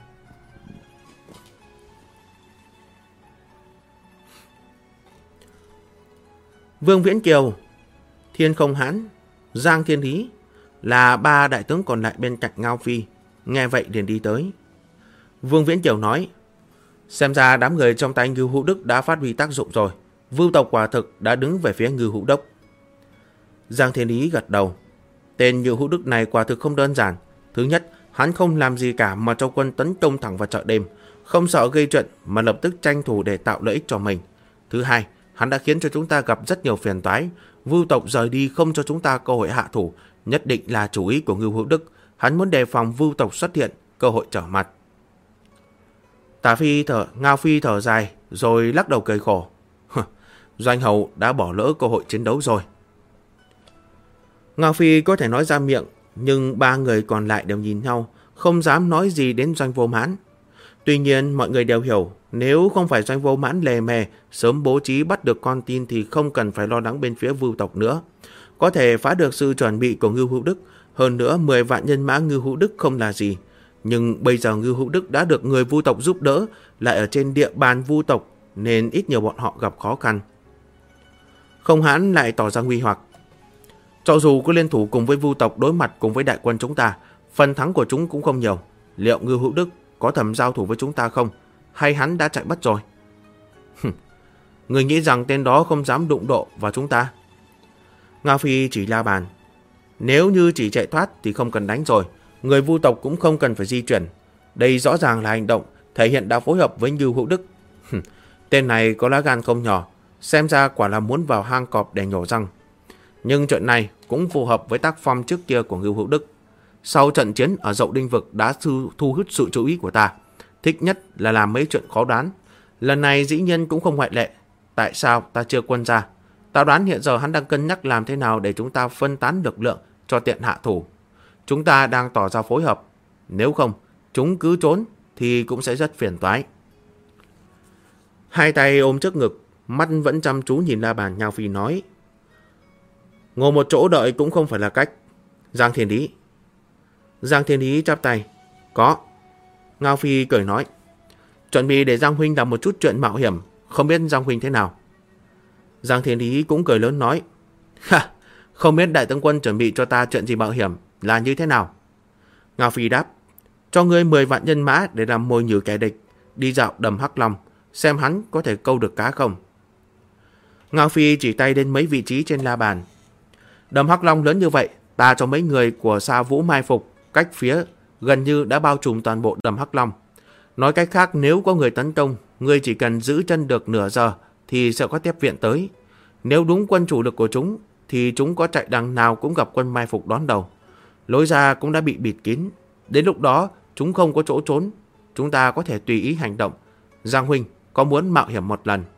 Vương Viễn Kiều, Thiên Không Hãn, Giang Thiên Lý là ba đại tướng còn lại bên cạnh Ngao Phi. Nghe vậy liền đi tới. Vương Viễn Kiều nói, xem ra đám người trong tay Ngưu Hữu Đức đã phát huy tác dụng rồi. Vưu tộc quả thực đã đứng về phía Ngưu Hữu Đốc. Giang Thiên Lý gật đầu. Tên Ngưu Hữu Đức này quả thực không đơn giản. Thứ nhất, hắn không làm gì cả mà cho quân tấn công thẳng vào chợ đêm, không sợ gây chuyện mà lập tức tranh thủ để tạo lợi ích cho mình. Thứ hai, Hắn đã khiến cho chúng ta gặp rất nhiều phiền toái. Vưu tộc rời đi không cho chúng ta cơ hội hạ thủ, nhất định là chủ ý của Ngưu Hữu Đức. Hắn muốn đề phòng Vưu tộc xuất hiện, cơ hội trở mặt. Ngao Phi thở dài, rồi lắc đầu cười khổ. Doanh hầu đã bỏ lỡ cơ hội chiến đấu rồi. Ngao Phi có thể nói ra miệng, nhưng ba người còn lại đều nhìn nhau, không dám nói gì đến Doanh Vô Mãn. Tuy nhiên mọi người đều hiểu, nếu không phải Doanh Vô Mãn lề mề sớm bố trí bắt được con tin thì không cần phải lo lắng bên phía Vưu tộc nữa. Có thể phá được sự chuẩn bị của Ngưu Hữu Đức, hơn nữa 10 vạn nhân mã Ngưu Hữu Đức không là gì. Nhưng bây giờ Ngưu Hữu Đức đã được người Vưu tộc giúp đỡ, lại ở trên địa bàn Vưu tộc, nên ít nhiều bọn họ gặp khó khăn. Không Hãn lại tỏ ra nguy hoặc. Cho dù có liên thủ cùng với Vưu tộc đối mặt cùng với đại quân chúng ta, phần thắng của chúng cũng không nhiều. Liệu Ngưu Hữu Đức có thầm giao thủ với chúng ta không? Hay hắn đã chạy mất rồi? Người nghĩ rằng tên đó không dám đụng độ vào chúng ta? Ngao Phi chỉ La Bàn. Nếu như chỉ chạy thoát thì không cần đánh rồi. Người Vưu tộc cũng không cần phải di chuyển. Đây rõ ràng là hành động thể hiện đã phối hợp với Ngưu Hữu Đức. Tên này có lá gan không nhỏ, xem ra quả là muốn vào hang cọp để nhổ răng. Nhưng chuyện này cũng phù hợp với tác phong trước kia của Ngưu Hữu Đức. Sau trận chiến ở Dậu Đinh Vực đã thu hút sự chú ý của ta. Thích nhất là làm mấy chuyện khó đoán. Lần này dĩ nhiên cũng không ngoại lệ. Tại sao ta chưa quân ra? Ta đoán hiện giờ hắn đang cân nhắc làm thế nào để chúng ta phân tán lực lượng cho tiện hạ thủ. Chúng ta đang tỏ ra phối hợp. Nếu không, chúng cứ trốn thì cũng sẽ rất phiền toái. Hai tay ôm trước ngực, mắt vẫn chăm chú nhìn La Bàn. Ngao Phi nói: ngồi một chỗ đợi cũng không phải là cách. Giang Thiên Lý. Giang Thiên Lý chắp tay. Có. Ngao Phi cười nói: chuẩn bị để Giang huynh làm một chút chuyện mạo hiểm, không biết Giang huynh thế nào? Giang Thiên Lý cũng cười lớn nói: không biết đại tướng quân chuẩn bị cho ta chuyện gì mạo hiểm là như thế nào? Ngao Phi đáp: cho ngươi 10 vạn nhân mã để làm mồi nhử kẻ địch, đi dạo đầm Hắc Long, xem hắn có thể câu được cá không. Ngao Phi chỉ tay đến mấy vị trí trên la bàn. Đầm Hắc Long lớn như vậy, ta cho mấy người của Sa Vũ mai phục, cách phía gần như đã bao trùm toàn bộ đầm Hắc Long. Nói cách khác, nếu có người tấn công, ngươi chỉ cần giữ chân được nửa giờ thì sẽ có tiếp viện tới. Nếu đúng quân chủ lực của chúng thì chúng có chạy đằng nào cũng gặp quân mai phục đón đầu. Lối ra cũng đã bị bịt kín. Đến lúc đó chúng không có chỗ trốn, chúng ta có thể tùy ý hành động. Giang huynh có muốn mạo hiểm một lần?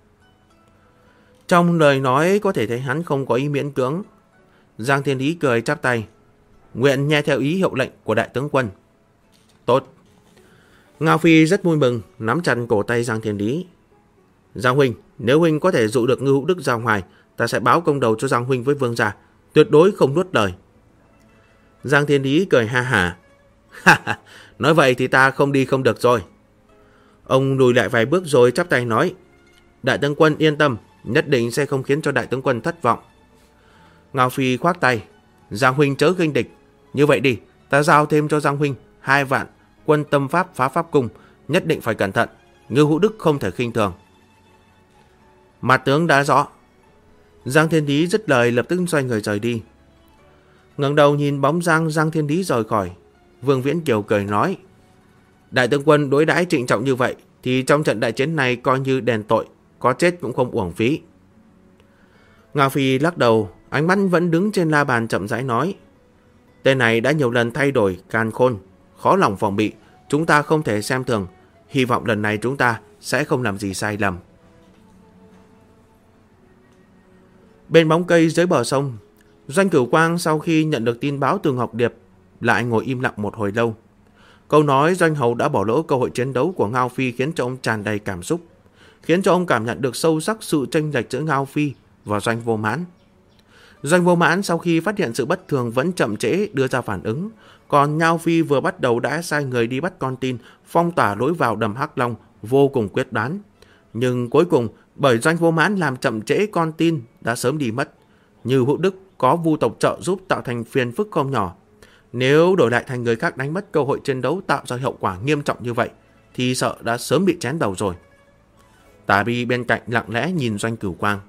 Trong lời nói có thể thấy hắn không có ý miễn cưỡng. Giang Thiên Lý cười chắp tay. Nguyện nghe theo ý hiệu lệnh của đại tướng quân. Tốt. Ngao Phi rất vui mừng, nắm chặt cổ tay Giang Thiên Lý. Giang huynh, nếu huynh có thể dụ được Ngưu Hữu Đức ra ngoài, ta sẽ báo công đầu cho Giang huynh với vương gia, tuyệt đối không nuốt lời. Giang Thiên Lý cười ha hả. Nói vậy thì ta không đi không được rồi. Ông lùi lại vài bước rồi chắp tay nói: đại tướng quân yên tâm, nhất định sẽ không khiến cho đại tướng quân thất vọng. Ngao Phi khoác tay. Giang huynh chớ khinh địch. Như vậy đi, ta giao thêm cho Giang huynh 2 vạn quân tâm pháp phá pháp cung, nhất định phải cẩn thận. Ngưu Hữu Đức không thể khinh thường. Mặt tướng đã rõ. Giang Thiên Lý dứt lời lập tức xoay người rời đi. Ngẩng đầu nhìn bóng Giang Thiên Lý rời khỏi, Vương Viễn Kiều cười nói: đại tướng quân đối đãi trịnh trọng như vậy thì trong trận đại chiến này coi như đền tội, có chết cũng không uổng phí. Ngao Phi lắc đầu, ánh mắt vẫn đứng trên la bàn chậm rãi nói: tên này đã nhiều lần thay đổi càn khôn, khó lòng phòng bị, chúng ta không thể xem thường. Hy vọng lần này chúng ta sẽ không làm gì sai lầm. Bên bóng cây dưới bờ sông, Doanh Cửu Quang sau khi nhận được tin báo từ Ngọc Điệp lại ngồi im lặng một hồi lâu. Câu nói Doanh hầu đã bỏ lỡ cơ hội chiến đấu của Ngao Phi khiến cho ông tràn đầy cảm xúc, khiến cho ông cảm nhận được sâu sắc sự chênh lệch giữa Ngao Phi và Doanh Vô Mãn. Doanh Vô Mãn sau khi phát hiện sự bất thường vẫn chậm trễ đưa ra phản ứng, còn Ngao Phi vừa bắt đầu đã sai người đi bắt con tin, phong tỏa lối vào đầm Hắc Long, vô cùng quyết đoán. Nhưng cuối cùng bởi Doanh Vô Mãn làm chậm trễ con tin đã sớm đi mất. Như Hữu Đức có Vu tộc trợ giúp tạo thành phiền phức không nhỏ. Nếu đổi lại thành người khác đánh mất cơ hội chiến đấu tạo ra hậu quả nghiêm trọng như vậy thì sợ đã sớm bị chém đầu rồi. Tả Bi bên cạnh lặng lẽ nhìn Doanh Cửu Quang.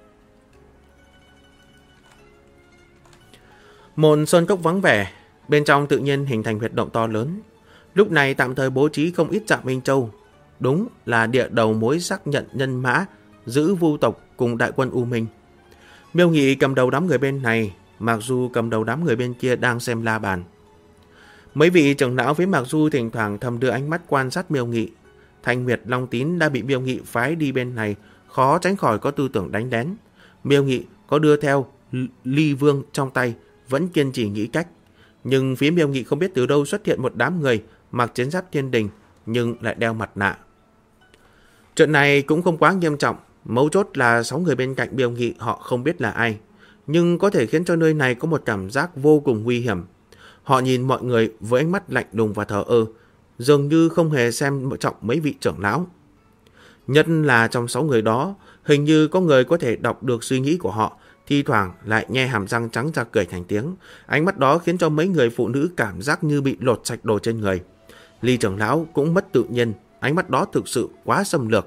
Một sơn cốc vắng vẻ, bên trong tự nhiên hình thành huyệt động to lớn. Lúc này tạm thời bố trí không ít trạm Minh Châu, đúng là địa đầu mối xác nhận nhân mã giữ Vu tộc cùng đại quân U Minh. Miêu Nghị cầm đầu đám người bên này, Mạc Du cầm đầu đám người bên kia đang xem la bàn. Mấy vị trưởng lão với Mạc Du thỉnh thoảng thầm đưa ánh mắt quan sát Miêu Nghị. Thanh Nguyệt Long Tín đã bị Miêu Nghị phái đi bên này, khó tránh khỏi có tư tưởng đánh lén. Miêu Nghị có đưa theo ly vương trong tay, vẫn kiên trì nghĩ cách. Nhưng phía Miêu Nghị không biết từ đâu xuất hiện một đám người mặc chiến giáp thiên đình nhưng lại đeo mặt nạ. Chuyện này cũng không quá nghiêm trọng, mấu chốt là 6 người bên cạnh Miêu Nghị họ không biết là ai, nhưng có thể khiến cho nơi này có một cảm giác vô cùng nguy hiểm. Họ nhìn mọi người với ánh mắt lạnh lùng và thờ ơ, dường như không hề xem trọng mấy vị trưởng lão. Nhất là trong 6 người đó, hình như có người có thể đọc được suy nghĩ của họ, thi thoảng lại nhe hàm răng trắng ra cười thành tiếng. Ánh mắt đó khiến cho mấy người phụ nữ cảm giác như bị lột sạch đồ trên người. Ly trưởng lão cũng mất tự nhiên, ánh mắt đó thực sự quá xâm lược.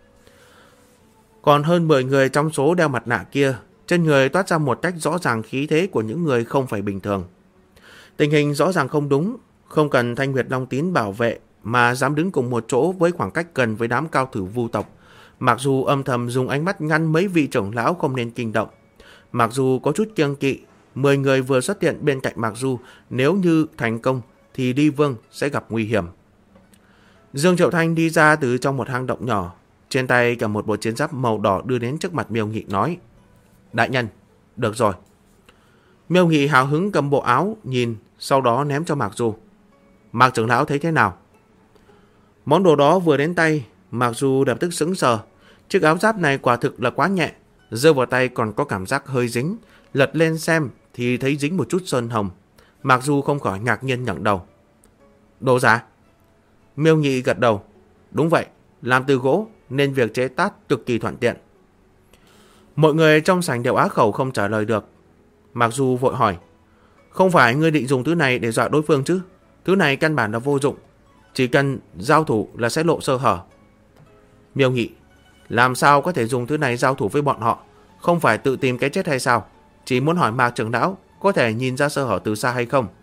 Còn hơn 10 người trong số đeo mặt nạ kia, trên người toát ra một cách rõ ràng khí thế của những người không phải bình thường. Tình hình rõ ràng không đúng, không cần Thanh Nguyệt Long Tín bảo vệ mà dám đứng cùng một chỗ với khoảng cách gần với đám cao thủ vu tộc. Mặc dù âm thầm dùng ánh mắt ngăn mấy vị trưởng lão không nên kinh động. Mặc dù có chút kiêng kỵ, 10 người vừa xuất hiện bên cạnh Mạc Du, nếu như thành công thì Ly Vương sẽ gặp nguy hiểm. Dương Triệu Thanh đi ra từ trong một hang động nhỏ, trên tay cầm một bộ chiến giáp màu đỏ đưa đến trước mặt Miêu Nghị nói: Đại nhân, được rồi. Miêu Nghị hào hứng cầm bộ áo, nhìn, sau đó ném cho Mạc Du. Mạc trưởng lão thấy thế nào? Món đồ đó vừa đến tay, Mạc Du lập tức sững sờ. Chiếc áo giáp này quả thực là quá nhẹ, giơ vào tay còn có cảm giác hơi dính. Lật lên xem thì thấy dính một chút sơn hồng. Mạc Du không khỏi ngạc nhiên ngẩng đầu. Đồ giả? Miêu Nghị gật đầu. Đúng vậy, làm từ gỗ nên việc chế tác cực kỳ thuận tiện. Mọi người trong sảnh đều á khẩu không trả lời được. Mạc Du vội hỏi: Không phải ngươi định dùng thứ này để dọa đối phương chứ? Thứ này căn bản là vô dụng, chỉ cần giao thủ là sẽ lộ sơ hở. Miêu Nghị: Làm sao có thể dùng thứ này giao thủ với bọn họ? Không phải tự tìm cái chết hay sao? Chỉ muốn hỏi Mạc trưởng lão có thể nhìn ra sơ hở từ xa hay không?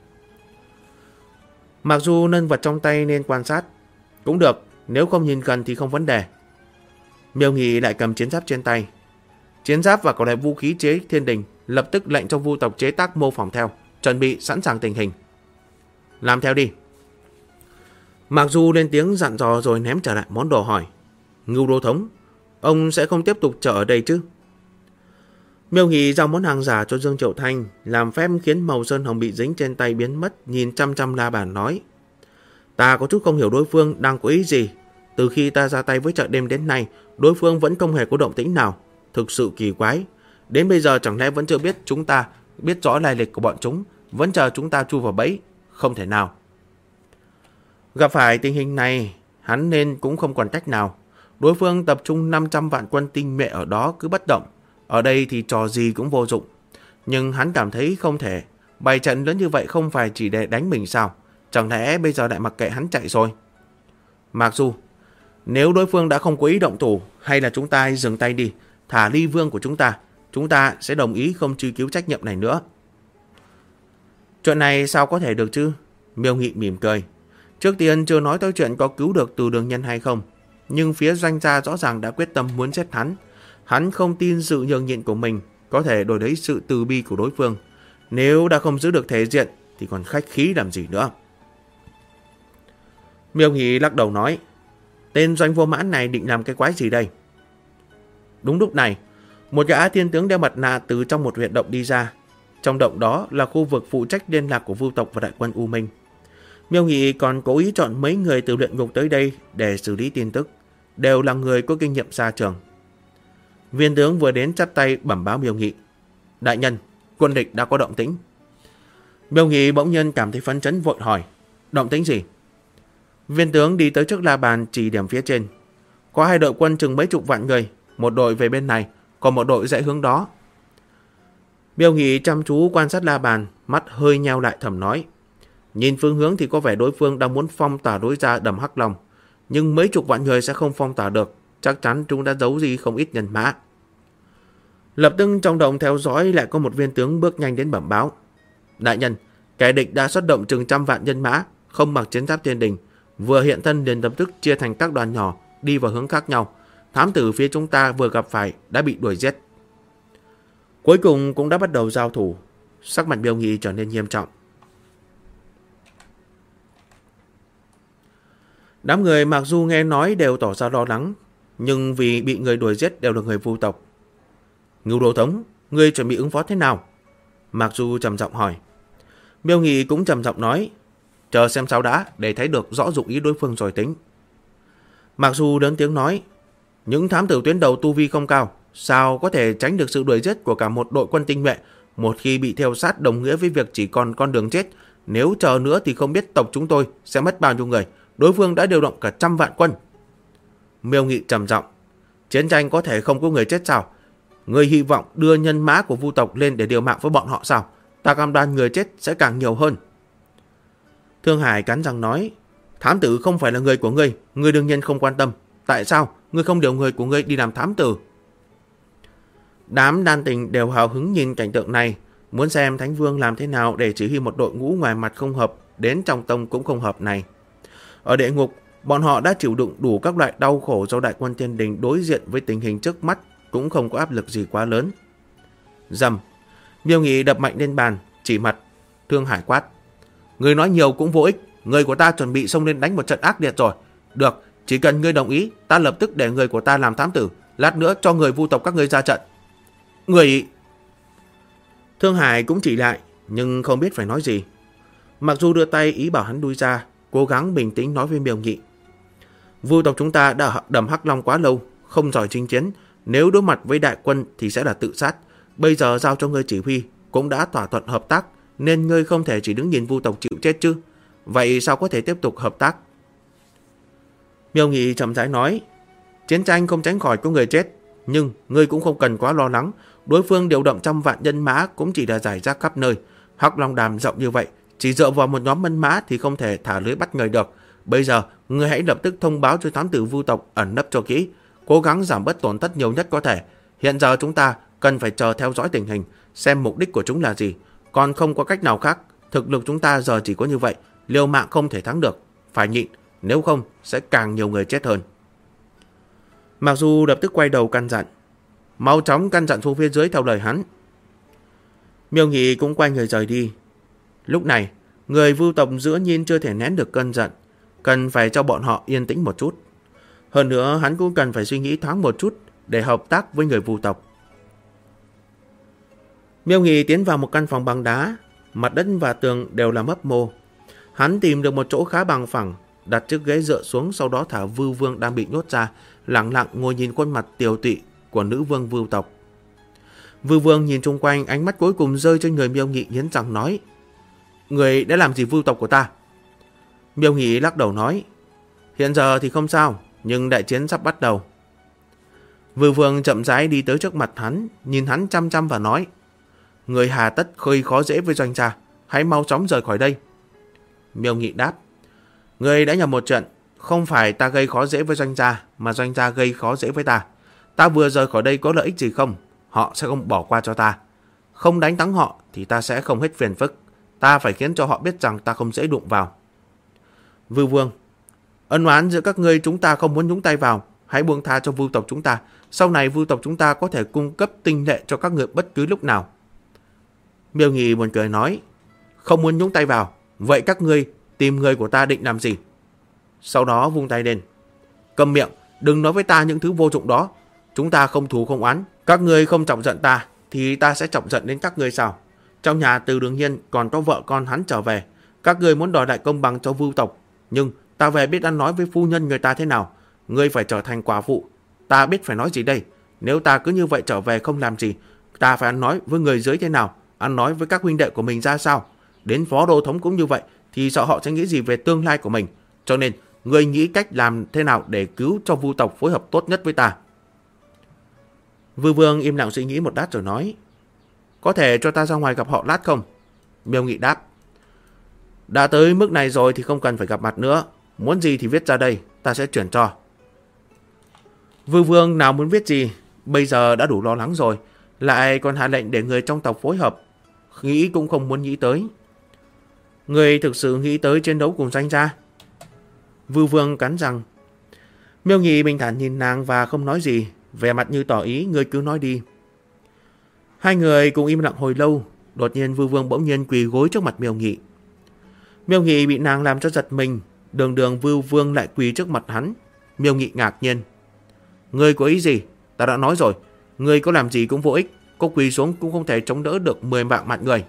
Mạc Du nâng vật trong tay nên quan sát. Cũng được, nếu không nhìn gần thì không vấn đề. Miêu Nghị lại cầm chiến giáp trên tay. Chiến giáp và cả loại vũ khí chế thiên đình lập tức lệnh cho vu tộc chế tác mô phỏng theo, chuẩn bị sẵn sàng tình hình. Làm theo đi. Mạc Du lên tiếng dặn dò rồi ném trở lại món đồ hỏi: Ngưu đô thống, ông sẽ không tiếp tục chờ ở đây chứ? Miêu Nghị giao món hàng giả cho Dương Triệu Thanh, làm phép khiến màu sơn hồng bị dính trên tay biến mất, nhìn chăm chăm la bàn nói: Ta có chút không hiểu đối phương đang có ý gì. Từ khi ta ra tay với chợ đêm đến nay, đối phương vẫn không hề có động tĩnh nào. Thực sự kỳ quái. Đến bây giờ chẳng lẽ vẫn chưa biết chúng ta biết rõ lai lịch của bọn chúng, vẫn chờ chúng ta chui vào bẫy? Không thể nào. Gặp phải tình hình này, hắn nên cũng không còn cách nào. Đối phương tập trung 500 vạn quân tinh nhuệ ở đó cứ bất động. Ở đây thì trò gì cũng vô dụng. Nhưng hắn cảm thấy không thể. Bày trận lớn như vậy không phải chỉ để đánh mình sao? Chẳng lẽ bây giờ lại mặc kệ hắn chạy rồi? Mặc dù, nếu đối phương đã không có ý động thủ, hay là chúng ta dừng tay đi, thả Ly Vương của chúng ta sẽ đồng ý không truy cứu trách nhiệm này nữa. Chuyện này sao có thể được chứ? Miêu Nghị mỉm cười. Trước tiên chưa nói tới chuyện có cứu được Từ Đường Nhân hay không, nhưng phía doanh gia rõ ràng đã quyết tâm muốn giết hắn. Hắn không tin sự nhường nhịn của mình có thể đổi lấy sự từ bi của đối phương. Nếu đã không giữ được thể diện thì còn khách khí làm gì nữa? Miêu Nghị lắc đầu nói: Tên Doanh Vô Mãn này định làm cái quái gì đây? Đúng lúc này, một gã thiên tướng đeo mặt nạ từ trong một huyệt động đi ra. Trong động đó là khu vực phụ trách liên lạc của vu tộc và đại quân U Minh. Miêu Nghị còn cố ý chọn mấy người từ luyện ngục tới đây để xử lý tin tức, đều là người có kinh nghiệm xa trường. Viên tướng vừa đến chắp tay bẩm báo Miêu Nghị: Đại nhân, quân địch đã có động tĩnh. Miêu Nghị bỗng nhiên cảm thấy phấn chấn vội hỏi: Động tĩnh gì? Viên tướng đi tới trước la bàn chỉ điểm phía trên. Có 2 đội quân chừng mấy chục vạn người, một đội về bên này, còn một đội rẽ hướng đó. Miêu Nghị chăm chú quan sát la bàn, mắt hơi nheo lại thầm nói: Nhìn phương hướng thì có vẻ đối phương đang muốn phong tỏa đối ra đầm Hắc Long, nhưng mấy chục vạn người sẽ không phong tỏa được, chắc chắn chúng đã giấu gì không ít nhân mã. Lập tức trong động theo dõi lại có một viên tướng bước nhanh đến bẩm báo: Đại nhân, kẻ địch đã xuất động chừng 100 vạn nhân mã, không mặc chiến giáp thiên đình, vừa hiện thân liền lập tức chia thành các đoàn nhỏ đi vào hướng khác nhau. thám tử phía chúng ta vừa gặp phải đã bị đuổi giết. Cuối cùng cũng đã bắt đầu giao thủ. Sắc mặt Miêu Nghị trở nên nghiêm trọng. Đám người mặc dù nghe nói đều tỏ ra lo lắng, nhưng vì bị người đuổi giết đều là người Vu tộc. Ngưu Đồ Thống, ngươi chuẩn bị ứng phó thế nào? Mặc dù trầm giọng hỏi. Miêu Nghị cũng trầm giọng nói, chờ xem sao đã, để thấy được rõ dụng ý đối phương rồi tính. Mặc dù lớn tiếng nói, những thám tử tuyến đầu tu vi không cao, sao có thể tránh được sự đuổi giết của cả một đội quân tinh nhuệ? Một khi bị theo sát đồng nghĩa với việc chỉ còn con đường chết. Nếu chờ nữa thì không biết tộc chúng tôi sẽ mất bao nhiêu người. Đối phương đã điều động cả 100 vạn quân. Miêu Nghị trầm giọng, chiến tranh có thể không có người chết sao? Người hy vọng đưa nhân mã của Vu tộc lên để điều mạng với bọn họ sao? Ta cam đoan người chết sẽ càng nhiều hơn. Thương Hải cắn răng nói, thám tử không phải là người của ngươi, ngươi đương nhiên không quan tâm. Tại sao ngươi không điều người của ngươi đi làm thám tử? Đám đan tình đều hào hứng nhìn cảnh tượng này, muốn xem Thánh Vương làm thế nào để chỉ huy một đội ngũ ngoài mặt không hợp, đến trong tông cũng không hợp này. Ở địa ngục, bọn họ đã chịu đựng đủ các loại đau khổ do đại quân thiên đình đối diện với tình hình trước mắt, cũng không có áp lực gì quá lớn. Rầm, Miêu Nghị đập mạnh lên bàn, chỉ mặt. Thương Hải quát, người nói nhiều cũng vô ích, người của ta chuẩn bị xông lên đánh một trận ác liệt rồi. Được, chỉ cần ngươi đồng ý, ta lập tức để người của ta làm thám tử, lát nữa cho người Vu tộc các ngươi ra trận. Người... Thương Hải cũng chỉ lại, nhưng không biết phải nói gì. Mặc dù đưa tay ý bảo hắn lui ra, cố gắng bình tĩnh nói với Miêu Nghị. Vu tộc chúng ta đã đầm Hắc Long quá lâu, không giỏi chinh chiến. Nếu đối mặt với đại quân thì sẽ là tự sát. Bây giờ giao cho ngươi chỉ huy, cũng đã thỏa thuận hợp tác, nên ngươi không thể chỉ đứng nhìn Vu tộc chịu chết chứ. Vậy sao có thể tiếp tục hợp tác? Miêu Nghị chậm rãi nói, chiến tranh không tránh khỏi có người chết, nhưng ngươi cũng không cần quá lo lắng. Đối phương điều động 100 vạn nhân mã cũng chỉ là giải rác khắp nơi. Hắc Long Đàm rộng như vậy, chỉ dựa vào một nhóm nhân mã thì không thể thả lưới bắt người được. Bây giờ, ngươi hãy lập tức thông báo cho thám tử Vu tộc ẩn nấp cho kỹ, cố gắng giảm bớt tổn thất nhiều nhất có thể. Hiện giờ chúng ta cần phải chờ theo dõi tình hình, xem mục đích của chúng là gì. Còn không có cách nào khác, thực lực chúng ta giờ chỉ có như vậy, liều mạng không thể thắng được, phải nhịn, nếu không sẽ càng nhiều người chết hơn. Mặc dù lập tức quay đầu căn dặn, mau chóng căn dặn xuống phía dưới theo lời hắn. Miêu Nghị cũng quay người rời đi. Lúc này, người Vu tộc giữa nhiên chưa thể nén được cơn giận, cần phải cho bọn họ yên tĩnh một chút. Hơn nữa, hắn cũng cần phải suy nghĩ thoáng một chút để hợp tác với người Vu tộc. Miêu Nghị tiến vào một căn phòng bằng đá, mặt đất và tường đều là mấp mô. Hắn tìm được một chỗ khá bằng phẳng, đặt chiếc ghế dựa xuống, sau đó thả Vư Vương đang bị nhốt ra, lặng lặng ngồi nhìn khuôn mặt tiều tụy của nữ vương Vu tộc. Vư Vương nhìn chung quanh, ánh mắt cuối cùng rơi trên người Miêu Nghị, nghiến răng nói, người đã làm gì Vu tộc của ta? Miêu Nghị lắc đầu nói, hiện giờ thì không sao, nhưng đại chiến sắp bắt đầu. Vư Vương chậm rãi đi tới trước mặt hắn, nhìn hắn chăm chăm và nói, người hà tất gây khó dễ với Doanh gia, hãy mau chóng rời khỏi đây. Miêu Nghị đáp, người đã nhầm một trận, không phải ta gây khó dễ với Doanh gia, mà Doanh gia gây khó dễ với ta. Ta vừa rời khỏi đây có lợi ích gì không? Họ sẽ không bỏ qua cho ta. Không đánh thắng họ thì ta sẽ không hết phiền phức. Ta phải khiến cho họ biết rằng ta không dễ đụng vào. Vư Vương, ân oán giữa các ngươi chúng ta không muốn nhúng tay vào. Hãy buông tha cho Vu tộc chúng ta. Sau này Vu tộc chúng ta có thể cung cấp tinh lệ cho các ngươi bất cứ lúc nào. Miêu Nghị buồn cười nói, không muốn nhúng tay vào. Vậy các ngươi tìm người của ta định làm gì? Sau đó vung tay lên, câm miệng, đừng nói với ta những thứ vô dụng đó. Chúng ta không thù không oán. Các ngươi không chọc giận ta thì ta sẽ chọc giận đến các ngươi sao? Trong nhà Từ Đường Nhiên còn có vợ con hắn trở về. Các ngươi muốn đòi lại công bằng cho Vu tộc, nhưng ta về biết ăn nói với phu nhân người ta thế nào. Ngươi phải trở thành quả phụ. Ta biết phải nói gì đây? Nếu ta cứ như vậy trở về không làm gì, ta phải ăn nói với người dưới thế nào? Ăn nói với các huynh đệ của mình ra sao? Đến Phó Đô Thống cũng như vậy, thì sợ họ sẽ nghĩ gì về tương lai của mình. Cho nên ngươi nghĩ cách làm thế nào để cứu cho Vu tộc phối hợp tốt nhất với ta. Vư Vương im lặng suy nghĩ một lát rồi nói, có thể cho ta ra ngoài gặp họ lát không? Miêu Nghị đáp, đã tới mức này rồi thì không cần phải gặp mặt nữa. Muốn gì thì viết ra đây, ta sẽ chuyển cho. Vư Vương nào muốn viết gì, bây giờ đã đủ lo lắng rồi, lại còn hạ lệnh để người trong tộc phối hợp, nghĩ cũng không muốn nghĩ tới. Người thực sự nghĩ tới chiến đấu cùng Doanh gia? Vư Vương cắn răng, Miêu Nghị bình thản nhìn nàng và không nói gì, vẻ mặt như tỏ ý ngươi cứ nói đi. Hai người cùng im lặng hồi lâu, đột nhiên Vưu Vương bỗng nhiên quỳ gối trước mặt Miêu Nghị. Miêu Nghị bị nàng làm cho giật mình, đường đường Vưu Vương lại quỳ trước mặt hắn. Miêu Nghị ngạc nhiên. Ngươi có ý gì? Ta đã nói rồi, ngươi có làm gì cũng vô ích, có quỳ xuống cũng không thể chống đỡ được 10 mạng người.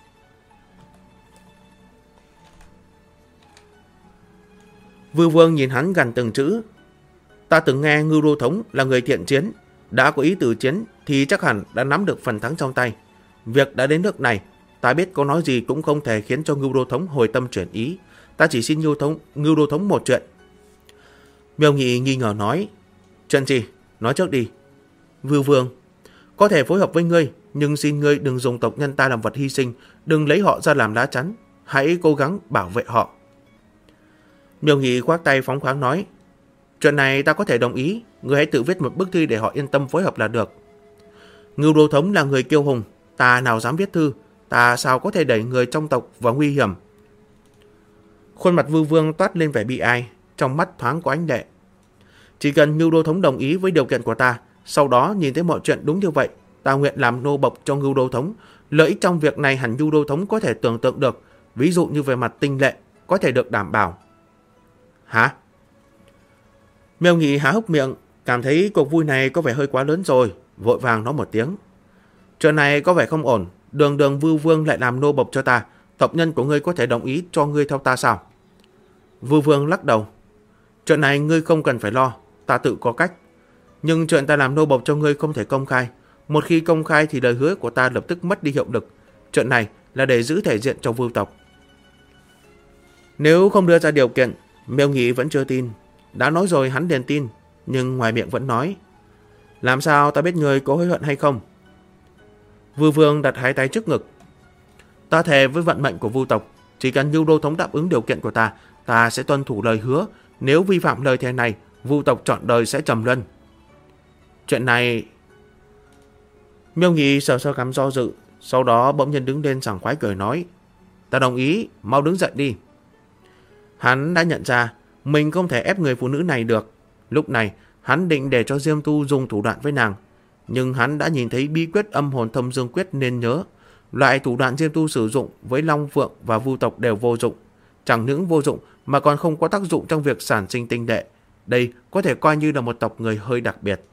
Vưu Vương nhìn hắn gằn từng chữ. Ta từng nghe Ngưu Đô Thống là người thiện chiến, đã có ý từ chiến thì chắc hẳn đã nắm được phần thắng trong tay. Việc đã đến nước này, ta biết có nói gì cũng không thể khiến cho Ngưu Đô Thống hồi tâm chuyển ý. Ta chỉ xin Ngưu Đô Thống một chuyện. Miêu Nghị nghi ngờ nói. Chuyện gì? Nói trước đi. Vưu Vương, có thể phối hợp với ngươi, nhưng xin ngươi đừng dùng tộc nhân ta làm vật hy sinh, đừng lấy họ ra làm lá chắn. Hãy cố gắng bảo vệ họ. Miêu Nghị khoác tay phóng khoáng nói. Chuyện này ta có thể đồng ý, ngươi hãy tự viết một bức thư để họ yên tâm phối hợp là được. Ngưu Đô Thống là người kiêu hùng, ta nào dám viết thư, ta sao có thể đẩy người trong tộc vào nguy hiểm. Khuôn mặt Vưu Vương toát lên vẻ bi ai, trong mắt thoáng có ánh lệ. Chỉ cần Ngưu Đô Thống đồng ý với điều kiện của ta, sau đó nhìn thấy mọi chuyện đúng như vậy, ta nguyện làm nô bộc cho Ngưu Đô Thống. Lợi ích trong việc này hẳn Ngưu Đô Thống có thể tưởng tượng được, ví dụ như về mặt tinh lệ, có thể được đảm bảo. Hả? Miêu Nghị há hốc miệng, cảm thấy cuộc vui này có vẻ hơi quá lớn rồi, vội vàng nói một tiếng. Chuyện này có vẻ không ổn, đường đường Vưu Vương lại làm nô bộc cho ta, tộc nhân của ngươi có thể đồng ý cho ngươi theo ta sao? Vưu Vương lắc đầu. Chuyện này ngươi không cần phải lo, ta tự có cách. Nhưng chuyện ta làm nô bộc cho ngươi không thể công khai. Một khi công khai thì lời hứa của ta lập tức mất đi hiệu lực. Chuyện này là để giữ thể diện cho Vưu tộc. Nếu không đưa ra điều kiện, Miêu Nghị vẫn chưa tin. Đã nói rồi hắn liền tin, nhưng ngoài miệng vẫn nói. Làm sao ta biết ngươi có hối hận hay không? Vưu Vương đặt hai tay trước ngực. Ta thề với vận mệnh của Vưu tộc, chỉ cần Ngưu Đô Thống đáp ứng điều kiện của ta, ta sẽ tuân thủ lời hứa. Nếu vi phạm lời thề này, Vưu tộc trọn đời sẽ trầm luân. Chuyện này... Miêu Nghị sờ sờ cằm do dự, sau đó bỗng nhiên đứng lên sảng khoái cười nói. Ta đồng ý, mau đứng dậy đi. Hắn đã nhận ra mình không thể ép người phụ nữ này được. Lúc này hắn định để cho Diêm Tu dùng thủ đoạn với nàng, nhưng hắn đã nhìn thấy bí quyết âm hồn thâm dương quyết nên nhớ. Loại thủ đoạn Diêm Tu sử dụng với Long Phượng và Vưu tộc đều vô dụng. Chẳng những vô dụng mà còn không có tác dụng trong việc sản sinh tinh đệ. Đây có thể coi như là một tộc người hơi đặc biệt.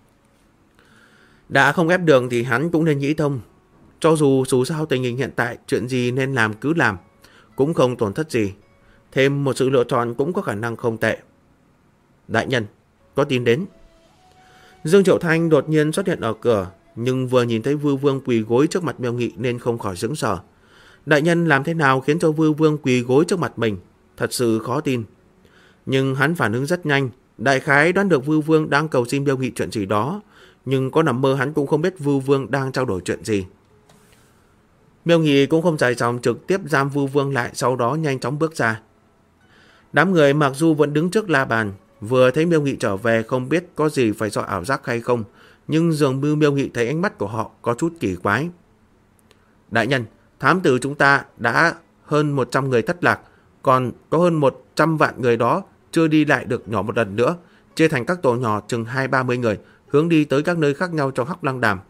Đã không ép được thì hắn cũng nên nghĩ thông. Cho dù sao tình hình hiện tại, chuyện gì nên làm cứ làm, cũng không tổn thất gì. Thêm một sự lựa chọn cũng có khả năng không tệ. Đại nhân, có tin đến. Dương Triệu Thanh đột nhiên xuất hiện ở cửa, nhưng vừa nhìn thấy Vưu Vương quỳ gối trước mặt Miêu Nghị nên không khỏi sững sờ. Đại nhân làm thế nào khiến cho Vưu Vương quỳ gối trước mặt mình? Thật sự khó tin. Nhưng hắn phản ứng rất nhanh, đại khái đoán được Vưu Vương đang cầu xin Miêu Nghị chuyện gì đó, nhưng có nằm mơ hắn cũng không biết Vưu Vương đang trao đổi chuyện gì. Miêu Nghị cũng không dài dòng, trực tiếp giam Vưu Vương lại, sau đó nhanh chóng bước ra. Đám người mặc dù vẫn đứng trước la bàn, vừa thấy Miêu Nghị trở về không biết có gì phải do ảo giác hay không, nhưng dường như Miêu Nghị thấy ánh mắt của họ có chút kỳ quái. Đại nhân, thám tử chúng ta đã hơn 100 người thất lạc, còn có hơn 100 vạn người đó chưa đi lại được nhỏ một lần nữa, chia thành các tổ nhỏ chừng 20-30 người, hướng đi tới các nơi khác nhau trong Hắc Lăng Đàm.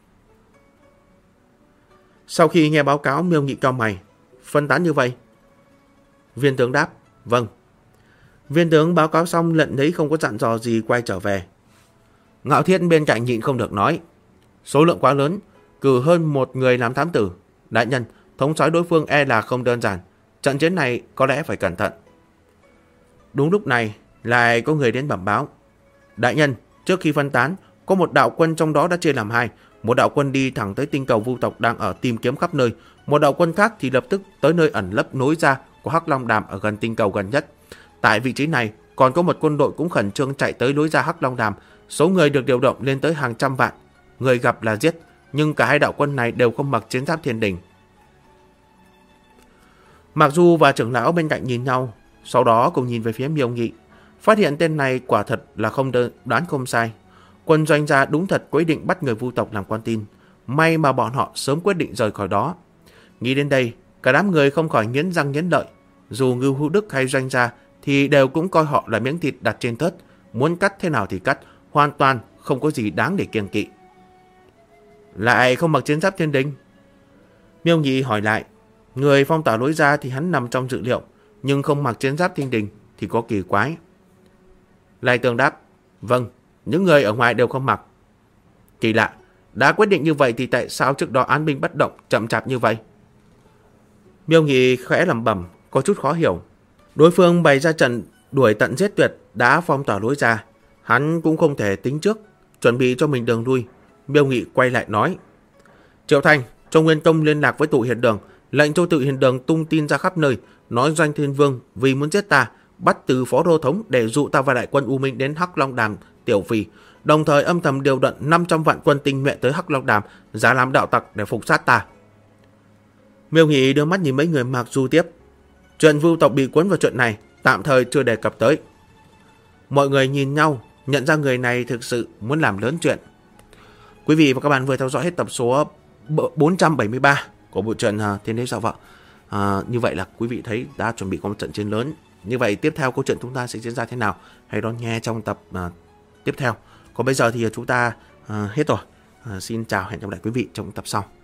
Sau khi nghe báo cáo, Miêu Nghị cau mày. Phân tán như vậy? Viên tướng đáp. Vâng. Viên tướng báo cáo xong lận thấy không có dặn dò gì quay trở về. Ngạo Thiết bên cạnh nhịn không được nói. Số lượng quá lớn, cử hơn một người làm thám tử. Đại nhân, thống soái đối phương e là không đơn giản. Trận chiến này có lẽ phải cẩn thận. Đúng lúc này, lại có người đến bẩm báo. Đại nhân, trước khi phân tán, có một đạo quân trong đó đã chia làm hai. Một đạo quân đi thẳng tới tinh cầu Vưu tộc đang ở tìm kiếm khắp nơi. Một đạo quân khác thì lập tức tới nơi ẩn lấp nối ra của Hắc Long Đàm ở gần tinh cầu gần nhất. Tại vị trí này, còn có một quân đội cũng khẩn trương chạy tới lối ra Hắc Long Đàm. Số người được điều động lên tới hàng trăm vạn. Người gặp là giết, nhưng cả hai đạo quân này đều không mặc chiến giáp thiên đình. Mạc Du và trưởng lão bên cạnh nhìn nhau, sau đó cùng nhìn về phía Miêu Nghị, phát hiện tên này quả thật là không đoán không sai. Quân doanh gia đúng thật quyết định bắt người Vưu tộc làm con tin. May mà bọn họ sớm quyết định rời khỏi đó. Nghĩ đến đây, cả đám người không khỏi nghiến răng nghiến lợi. Dù Ngưu Hữu Đức hay doanh gia thì đều cũng coi họ là miếng thịt đặt trên thớt, muốn cắt thế nào thì cắt, hoàn toàn không có gì đáng để kiêng kỵ. Lại không mặc chiến giáp thiên đình? Miêu Nhị hỏi lại. Người phong tỏa lối ra thì hắn nằm trong dự liệu, nhưng không mặc chiến giáp thiên đình thì có kỳ quái. Lai Tương đáp. Vâng, những người ở ngoài đều không mặc. Kỳ lạ, đã quyết định như vậy thì tại sao trước đó án binh bất động, chậm chạp như vậy? Miêu Nhị khẽ lẩm bẩm, có chút khó hiểu. Đối phương bày ra trận đuổi tận giết tuyệt, đã phong tỏa lối ra, hắn cũng không thể tính trước, chuẩn bị cho mình đường lui. Miêu Nhị quay lại nói. Triệu Thành, cho Nguyên Tông liên lạc với Tụ Hiền Đường, lệnh cho Tụ Hiền Đường tung tin ra khắp nơi, nói Doanh Thiên Vương vì muốn giết ta, bắt từ phó đô thống để dụ ta và đại quân U Minh đến Hắc Long Đàm tiểu phì, đồng thời âm thầm điều động 500 vạn quân tinh nhuệ tới Hắc Long Đàm, giả làm đạo tặc để phục sát ta. Miêu Nhị đưa mắt nhìn mấy người Mạc Du tiếp. Chuyện Vưu tộc bị cuốn vào chuyện này tạm thời chưa đề cập tới. Mọi người nhìn nhau, nhận ra người này thực sự muốn làm lớn chuyện. Quý vị và các bạn vừa theo dõi hết tập số 473 của bộ truyện Thiên Đế Sao Vợ. Như vậy là quý vị thấy đã chuẩn bị có một trận chiến lớn. Như vậy tiếp theo câu chuyện chúng ta sẽ diễn ra thế nào? Hãy đón nghe trong tập tiếp theo. Còn bây giờ thì chúng ta hết rồi. Xin chào, hẹn gặp lại quý vị trong tập sau.